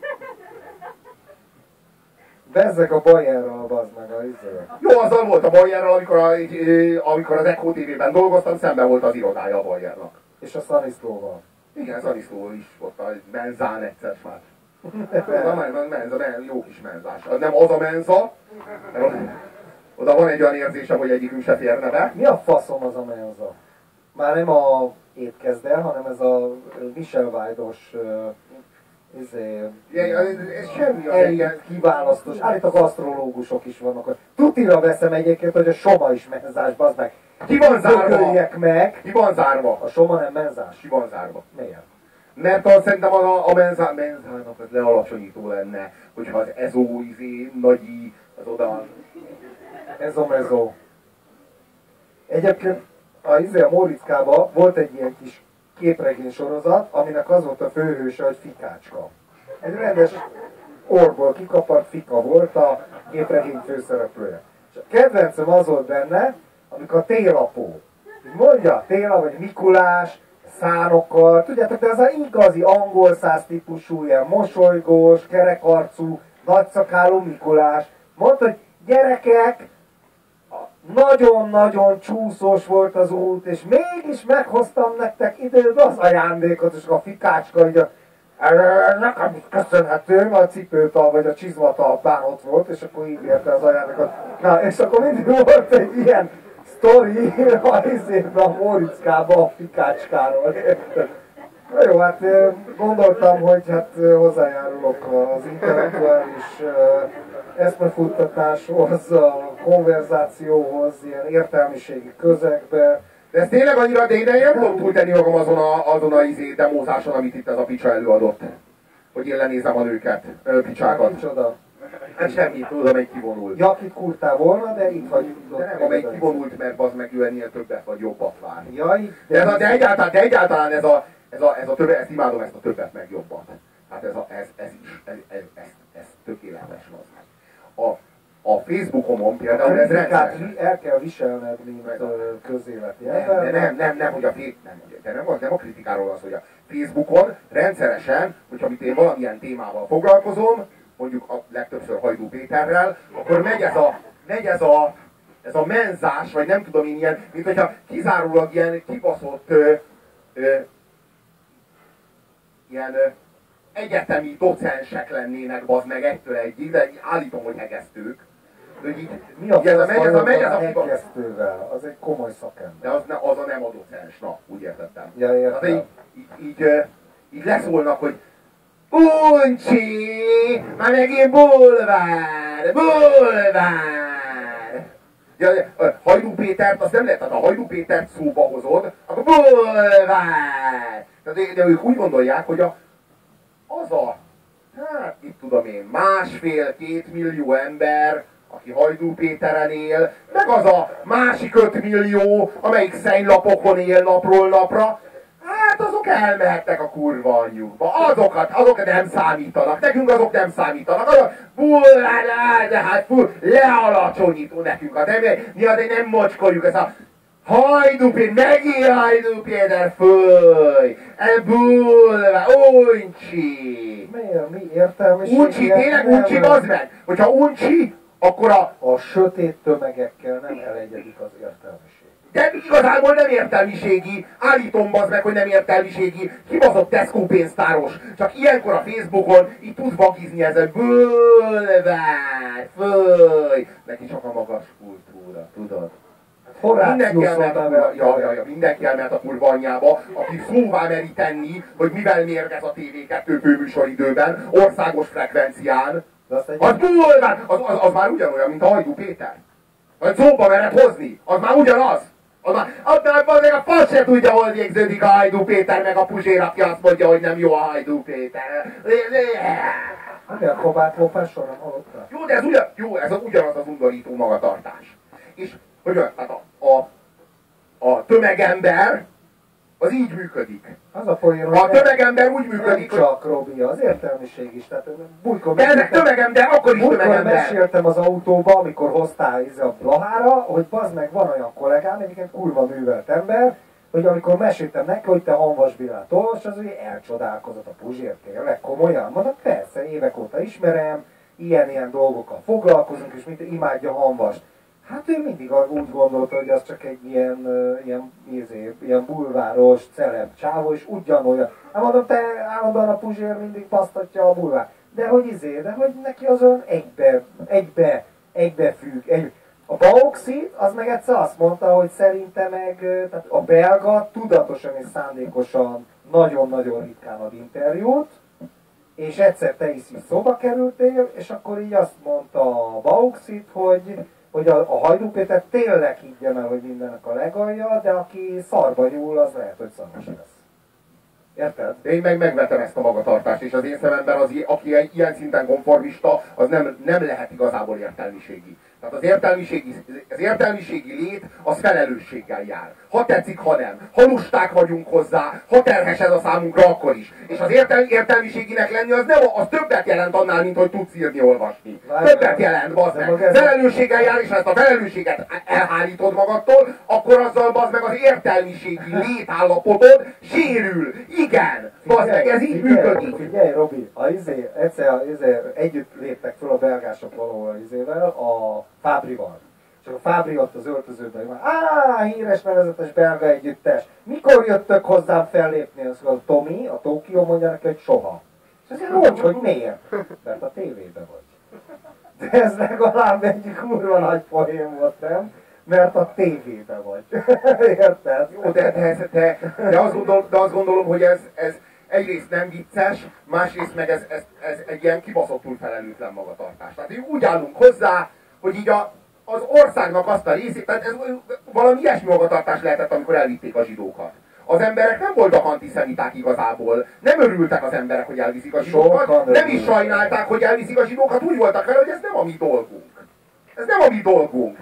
Bezzeg a Bayerral, bazd meg a izé. Jó, azzal volt a Bayerral, amikor az Echo TV-ben dolgoztam, szemben volt az irodája a Bayernak. És a Szaniszlóval. Igen, Szaniszló is ott a menzán egyszer már. A menza, jó kis menzás. Nem az a menza, mert oda van egy olyan érzésem, hogy egyikünk se férne be. Mi a faszom az a menza? Már nem a étkezd el, hanem ez a Michel Vájdos ez semmi elég kiválasztós. Állítólag asztrológusok is vannak. Tutira veszem egyébként, hogy a Soma is menzás, bazd meg. Ki van zárva? Meg. Ki van zárva? A Soma nem menzás. Ki van zárva? Miért? Mert szerintem a menzának az lealacsonyító lenne, hogyha az ezó, nagyi, az oda... Ezomezó. Egyébként a Móriczkában volt egy ilyen kis képregény sorozat, aminek az volt a főhőse, hogy Fikácska. Egy rendes orból kikapart fika volt a képregény főszereplője. És a kedvencem az volt benne, amikor a Télapó. Mondja, Téla vagy Mikulás, szánokkal, tudjátok, de ez az igazi angol száz típusú, ilyen mosolygós, kerekarcú, nagyszakálú Mikulás. Mondta, hogy gyerekek, nagyon-nagyon csúszós volt az út, és mégis meghoztam nektek időd az ajándékot, és a Fikácska így nekem is köszönhető, a cipőtal vagy a csizmatalpán ott volt, és akkor így érte az ajándékot. Na, és akkor mindig volt egy ilyen sztori a Móriczkában a Fikácskáról. Na jó, hát gondoltam, hogy hát hozzájárulok az intellektuális eszmefuttatáshoz, a konverzációhoz, ilyen értelmiségi közegbe. De ez tényleg annyira, de én nem tudom túltenni magam azon a demózáson, amit itt ez a picsa előadott. Hogy én lenézem a nőket, picsákat. Micsoda? Hát semmit, tudom, amelyik kivonult. Ja, akit kurtál volna, de itt vagy. De nem, amelyik kivonult, mert az meg ő ennél többet vagy jobbat vár. Jaj, de egyáltalán ez a többet, ezt imádom, ezt a többet meg jobbat. Hát ez tökéletes az. a Facebookomon például ez rendszeresen. El kell viselned, mint közéleti ember. Nem, hogy nem a kritikáról az, hogy a Facebookon rendszeresen, hogyha én valamilyen témával foglalkozom, mondjuk a legtöbbször Hajdú Péterrel, akkor megy ez a menzás, vagy nem tudom én ilyen, mint hogyha kizárólag ilyen kibaszott ilyen egyetemi docensek lennének, bazd meg egytől egyig, de állítom, hogy hegesztők. Mi a hegesztővel? Az egy komoly szakember. De az a nem a docens, na, úgy értettem. Ja, értem. Így leszólnak, hogy Uncsi! Már megint bulvár! Ja, Hajdú Pétert, azt nem lehet, tehát a Hajdú Pétert szóba hozod, akkor bulvár! De ők úgy gondolják, hogy hát itt tudom én, 1,5-2 millió ember, aki Hajdú Péteren él, meg az a másik 5 millió, amelyik szennylapokon él napról napra, hát azok elmehettek a kurva anyjukba. Azok nem számítanak. Nekünk azok nem számítanak. De hát lealacsonyító nekünk. Mi azért nem mocskoljuk ezt a Hajdú Péter, megint Hajdú Péter, főj! Bulvár, Uncsi! Miért? Mi értelmiség? Uncsi, tényleg Uncsi, bazd meg! Hogyha Uncsi, akkor a sötét tömegekkel nem elegyedik az értelmiség. De igazából nem értelmiségi, állítom bazd meg, hogy nem értelmiségi, kibaszott Tesco pénztáros. Csak ilyenkor a Facebookon így tud vagizni ezzel, bulvár, főj! Neki csak a magas kultúra, tudod? Mindenki elment a kurva anyjába, aki szóvá meri tenni, hogy mivel mérgez a TV2 főműsoridőben, országos frekvencián. Az bulvár, az már ugyanolyan, mint a Hajdú Péter. Vagy szóba mered hozni, az már ugyanaz. Az már a fasz se tudja, hol végződik a Hajdú Péter, meg a Puzsér, aki azt mondja, hogy nem jó a Hajdú Péter. De a kabátlópásról nem hallottál? Jó, ez ugyanaz az undorító magatartás. És hogy hát a tömegember az így működik. Az a poén, a tömegember úgy működik, nem csak Robi, az értelmiség is. Tehát, de ezek tömegember, akkor is tömegember. Meséltem az autóba, amikor hoztál a Blahára, hogy bazd meg, van olyan kollégám, egyébként kurva művelt ember, hogy amikor meséltem neki, hogy te Hanvas Bélát olvas, az ugye elcsodálkozott a Puzsér, tényleg komolyan. Mondom, persze, évek óta ismerem, ilyen dolgokkal foglalkozunk, és mint imádja Hanvast. Hát ő mindig úgy gondolta, hogy az csak egy ilyen bulváros, celeb csávó, és ugyanolyan. Hát mondom, te állandóan a Puzsér mindig pasztatja a bulvár. De hogy neki az olyan egybefügg. A Bauxit, az meg egyszer azt mondta, hogy szerinte meg tehát a belga tudatosan és szándékosan nagyon-nagyon ritkán ad interjút, és egyszer te is szóba kerültél, és akkor így azt mondta a Bauxit, hogy a Hajdú Péter tényleg higgyen el, hogy mindennek a legalja, de aki szarba nyúl, az lehet, hogy szaros lesz. Érted? Én meg megvetem ezt a magatartást, és az én szememben aki ilyen szinten konformista, az nem lehet igazából értelmiségi. Tehát az értelmiségi lét az felelősséggel jár. Ha tetszik, ha nem. Ha lusták vagyunk hozzá, ha terhes ez a számunkra, akkor is. És az értelmiséginek lenni az többet jelent annál, mint hogy tudsz írni, olvasni. Többet jelent, bazd meg. Felelősséggel jár, és ha ezt a felelősséget elhárítod magadtól, akkor azzal bazd meg az értelmiségi létállapotod sérül. Igen, bazd meg, ez így működik. Figyelj, Robi, egyszer együtt léptek föl a belgások valahol a Fábrival. Csak a Fábri ott az öltözőben, hogy híres nevezetes belga együttes. Mikor jöttök hozzám fellépni? Az a Tomi, a Tokió mondja neki, hogy soha. És azért hogy miért? Mert a tévében vagy. De ez legalább egy kurva nagy poén volt, nem? Mert a tévében vagy. Érted? Jó, de azt gondolom, hogy ez egyrészt nem vicces, másrészt meg ez egy ilyen kibaszottul felelőtlen magatartás. Tehát úgy állunk hozzá, hogy így az országnak azt a részét, tehát ez valami ilyesmi magatartás lehetett, amikor elvitték a zsidókat. Az emberek nem voltak antiszemiták igazából, nem örültek az emberek, hogy elviszik a zsidókat, nem is sajnálták, hogy elviszik a zsidókat, úgy voltak vele, hogy ez nem a mi dolgunk. Ez nem a mi dolgunk.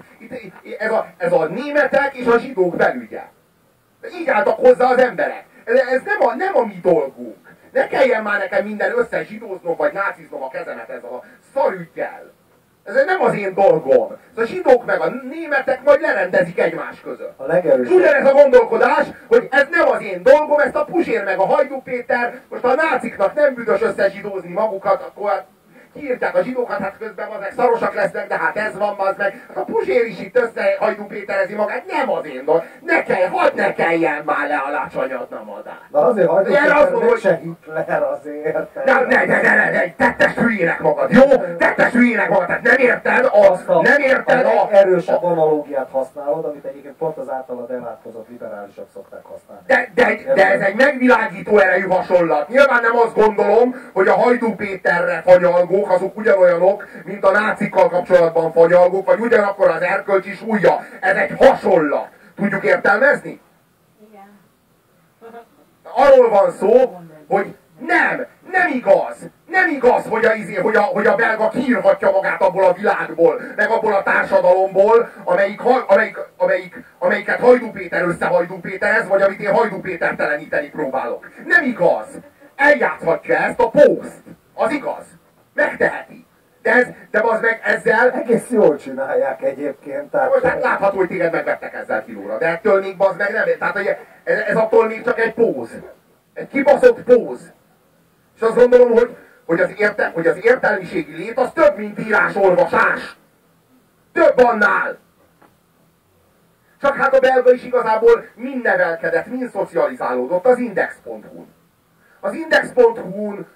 Ez a németek és a zsidók belügye. Így álltak hozzá az emberek. Ez nem a mi dolgunk. Ne kelljen már nekem minden összezsidóznom, vagy náciznom a kezemet ezzel a szarüggyel. Ez nem az én dolgom. A zsidók meg a németek majd lerendezik egymás között. A legerősebb. Ugyanez a gondolkodás, hogy ez nem az én dolgom, ezt a Puzsér meg a Hajdú Péter, most a náciknak nem büdös összezsidózni magukat, akkor kiírták a zsidókat, hát közben azek szarosak lesznek, de hát ez van, az meg. Hát a Puzsér is itt össze Hajdú Péterezi magát, nem az én dolgom. Hadd ne kelljen már le a lácsanyadna madár. Na azért Hajdú Péter hogy... se Hitler azért. Ne, tettes hülyének magad, jó? Tettes hülyének magad, tehát nem érted a erősebb analógiát használod, amit egyébként pont az általad elátkozott liberálisok szokták használni. De ez egy megvilágító erejű hasonlat. Nyilván nem azt gondolom, hogy a Hajdú Péterre fanyalgók, azok ugyanolyanok, mint a nácikkal kapcsolatban fanyalgók, vagy ugyanakkor az erkölcsi súlya. Ez egy hasonlat. Tudjuk értelmezni? Igen. Arról van szó, hogy nem igaz, hogy a belga kiírhatja magát abból a világból, meg abból a társadalomból, amelyiket Hajdú Péter Hajdú Péterez, vagy amit én Hajdú Péterteleníteni próbálok. Nem igaz. Eljátszhatja ezt a Post. Az igaz. Megteheti. De az meg ezzel... Egész jól csinálják egyébként. Tehát látható, hogy téged megvettek ezzel kilóra. De ettől még bazd meg nem. Tehát ez attól még csak egy póz. Egy kibaszott póz. És azt gondolom, hogy az értelmiségi lét az több, mint írás-olvasás. Több annál. Csak hát a belga is igazából mind nevelkedett, mind szocializálódott az Index.hu-n. Az Index.hu-n,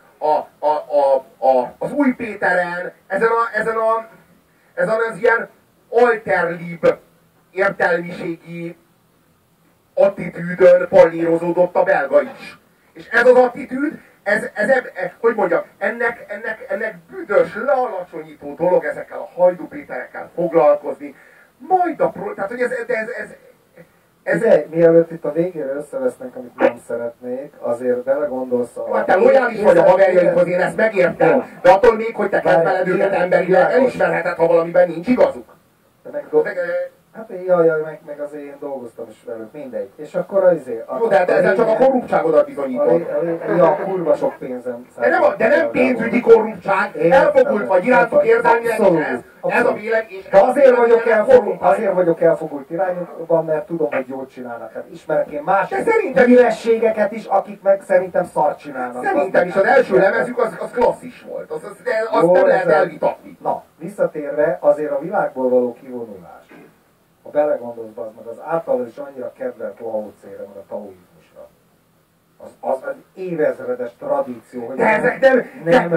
az Új Péteren, ezen az ilyen alterlib értelmiségi attitűdön pallírozódott a belga is. És ez az attitűd, hogy mondjam, ennek büdös, lealacsonyító dolog ezekkel a Hajdú Péterekkel foglalkozni. Majd tehát, hogy ez mielőtt itt a végére összevesznek, amit nem szeretnék, azért belegondolsz a... Hát te lojális vagy a haverjaidhoz, én ezt megértem. De attól még, hogy te kedveled őket emberileg, elismerheted, ha valamiben nincs igazuk. Hát jaj, meg azért én dolgoztam is velük, mindegy. És akkor azért... Jó, de ezzel csak a korruptságodat bizonyítod. Ja, kurva sok pénzem. De nem pénzügyi korruptság, elfogult vagy irántuk érzelmileg, ez a vélemény. De azért vagyok elfogult irányokban, mert tudom, hogy jól csinálnak. Hát ismerek én más hírességeket is, akik meg szerintem szart csinálnak. Szerintem is az első lemezük az klasszis volt. Azt nem lehet elvitatni. Na, visszatérve azért a világból való kivonulás. Ha belegondolsz, az meg az általad is annyira kedvelt Laócére, meg a taoizmusra. Az évezredes tradíció, hogy... De ezek nem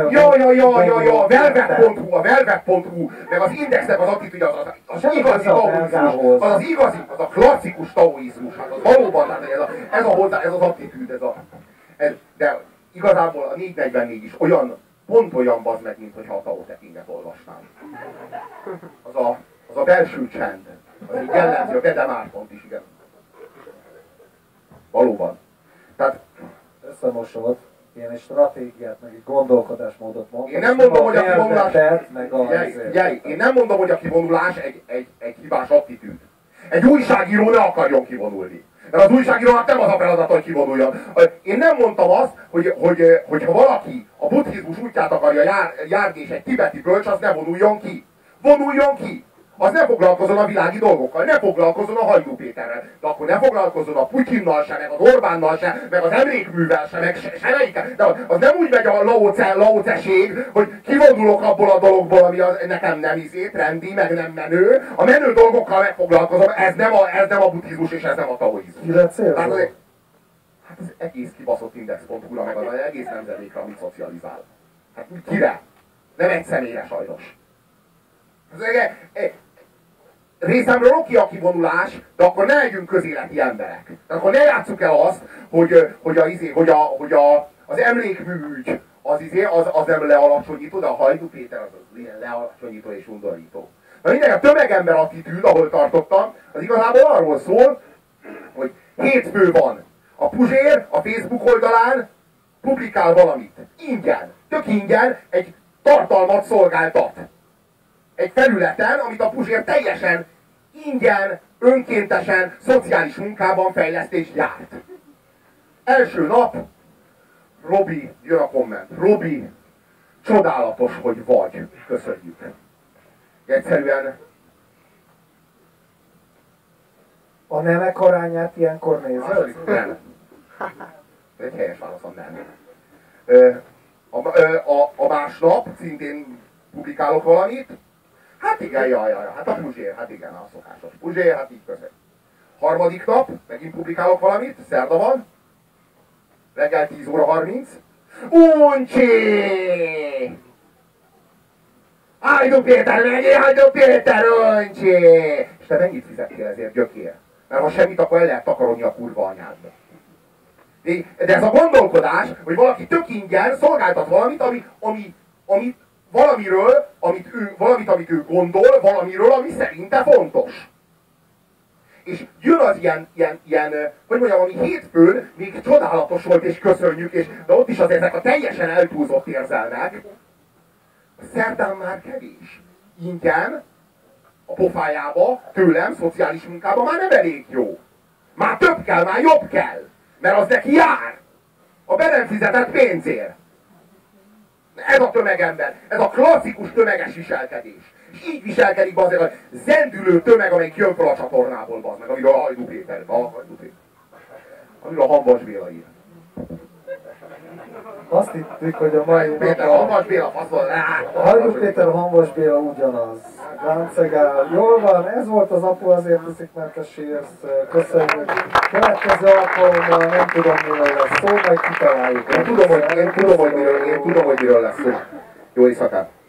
Velvet.hu, meg az Indexnek az attitűdje, az igazi taoizmus, az a klasszikus taoizmus, az valóban, ez az attitűd, de igazából a 444 is pont olyan bazd meg, mint hogyha a Tao Te Chinget olvasnám. Az a belső csend. Az így jellemzi a Gede Mártont is, igen. Valóban. Tehát... Összemosod, ilyen egy stratégiát, meg egy gondolkodásmódot mondod. Én nem mondom, hogy a kivonulás... Én nem mondom, hogy a kivonulás egy hibás attitűd. Egy újságíró ne akarjon kivonulni. Mert az újságírónak nem az a feladat, hogy kivonuljon. Én nem mondtam azt, hogy ha valaki a buddhizmus útját akarja járni, és egy tibeti bölcs, az ne vonuljon ki. Vonuljon ki! Az ne foglalkozzon a világi dolgokkal, ne foglalkozzon a Hajdú Péterrel, de akkor ne foglalkozzon a Putyinnal se, meg az Orbánnal se, meg az emlékművel se, meg semmelyikkel. De az nem úgy megy a laóceség, hogy kivonulok abból a dologból, ami nekem nem trendi, meg nem menő. A menő dolgokkal megfoglalkozom, ez nem a buddhizmus és ez nem a taoizmus. Hát az egész kibaszott Index.hu-ra, meg az egész nemzedékre, amit szocializál. Hát kire? Nem egy személyre sajnos. Részemről oké a kivonulás, de akkor ne legyünk közéleti emberek. De akkor ne játsszuk el azt, hogy az emlékműügy az nem lealacsonyító, de a Hajdú Péter az lealacsonyító és undorító. Na minden, a tömegember attitűd, ahol tartottam, az igazából arról szól, hogy hétfő van. A Puzsér a Facebook oldalán publikál valamit. Ingyen. Tök ingyen egy tartalmat szolgáltat. Egy felületen, amit a Puzsér teljesen ingyen, önkéntesen, szociális munkában fejlesztést gyárt. Első nap, jön a komment. Robi, csodálatos, hogy vagy. Köszönjük. Egyszerűen A nemek arányát ilyenkor nézed? nem. Egy helyes válaszom nem. A másnap szintén publikálok valamit. Hát igen, jaj, hát a Puzsér, hát igen, a szokásos Puzsér, hát így között. Harmadik nap, megint publikálok valamit, szerda van. Reggel 10 óra 30. Uncsi! Hajdú Péter, megyél, Hajdú Péter, uncsi! És te mennyit fizettél ezért, gyökér? Mert ha semmit, akkor el lehet takarodni a kurva anyádba. De ez a gondolkodás, hogy valaki tök ingyen szolgáltat valamit, amit ő gondol, valamiről, ami szerinte fontos. És jön az ilyen, hogy mondjam, ami hétfőn még csodálatos volt, és köszönjük, de ott is az ezek a teljesen eltúlzott érzelmek. Szerdán már kevés. Ingyen, a pofájába, tőlem, szociális munkában már nem elég jó. Már több kell, már jobb kell. Mert az neki jár. A be nem fizetett pénzért. Ez a tömegember. Ez a klasszikus tömeges viselkedés. És így viselkedik be azért a zendülő tömeg, amelyik jön fel a csatornából, bazd meg, amiről a Hajdú Péter, amiről a Hamvas Béla ír. Azt hittük, hogy a mai Péter, nap Hamvas Béla, faszol rá! a Hajdú Péter, a Hamvas Béla ugyanaz. Láncegál. Jól van, ez volt az Apu azért teszik, mert te sírsz. Köszönjük. Következő alkalommal nem tudom, miről lesz szó, majd kitaláljuk. Én tudom, hogy miről lesz szó. Jó éjszakát!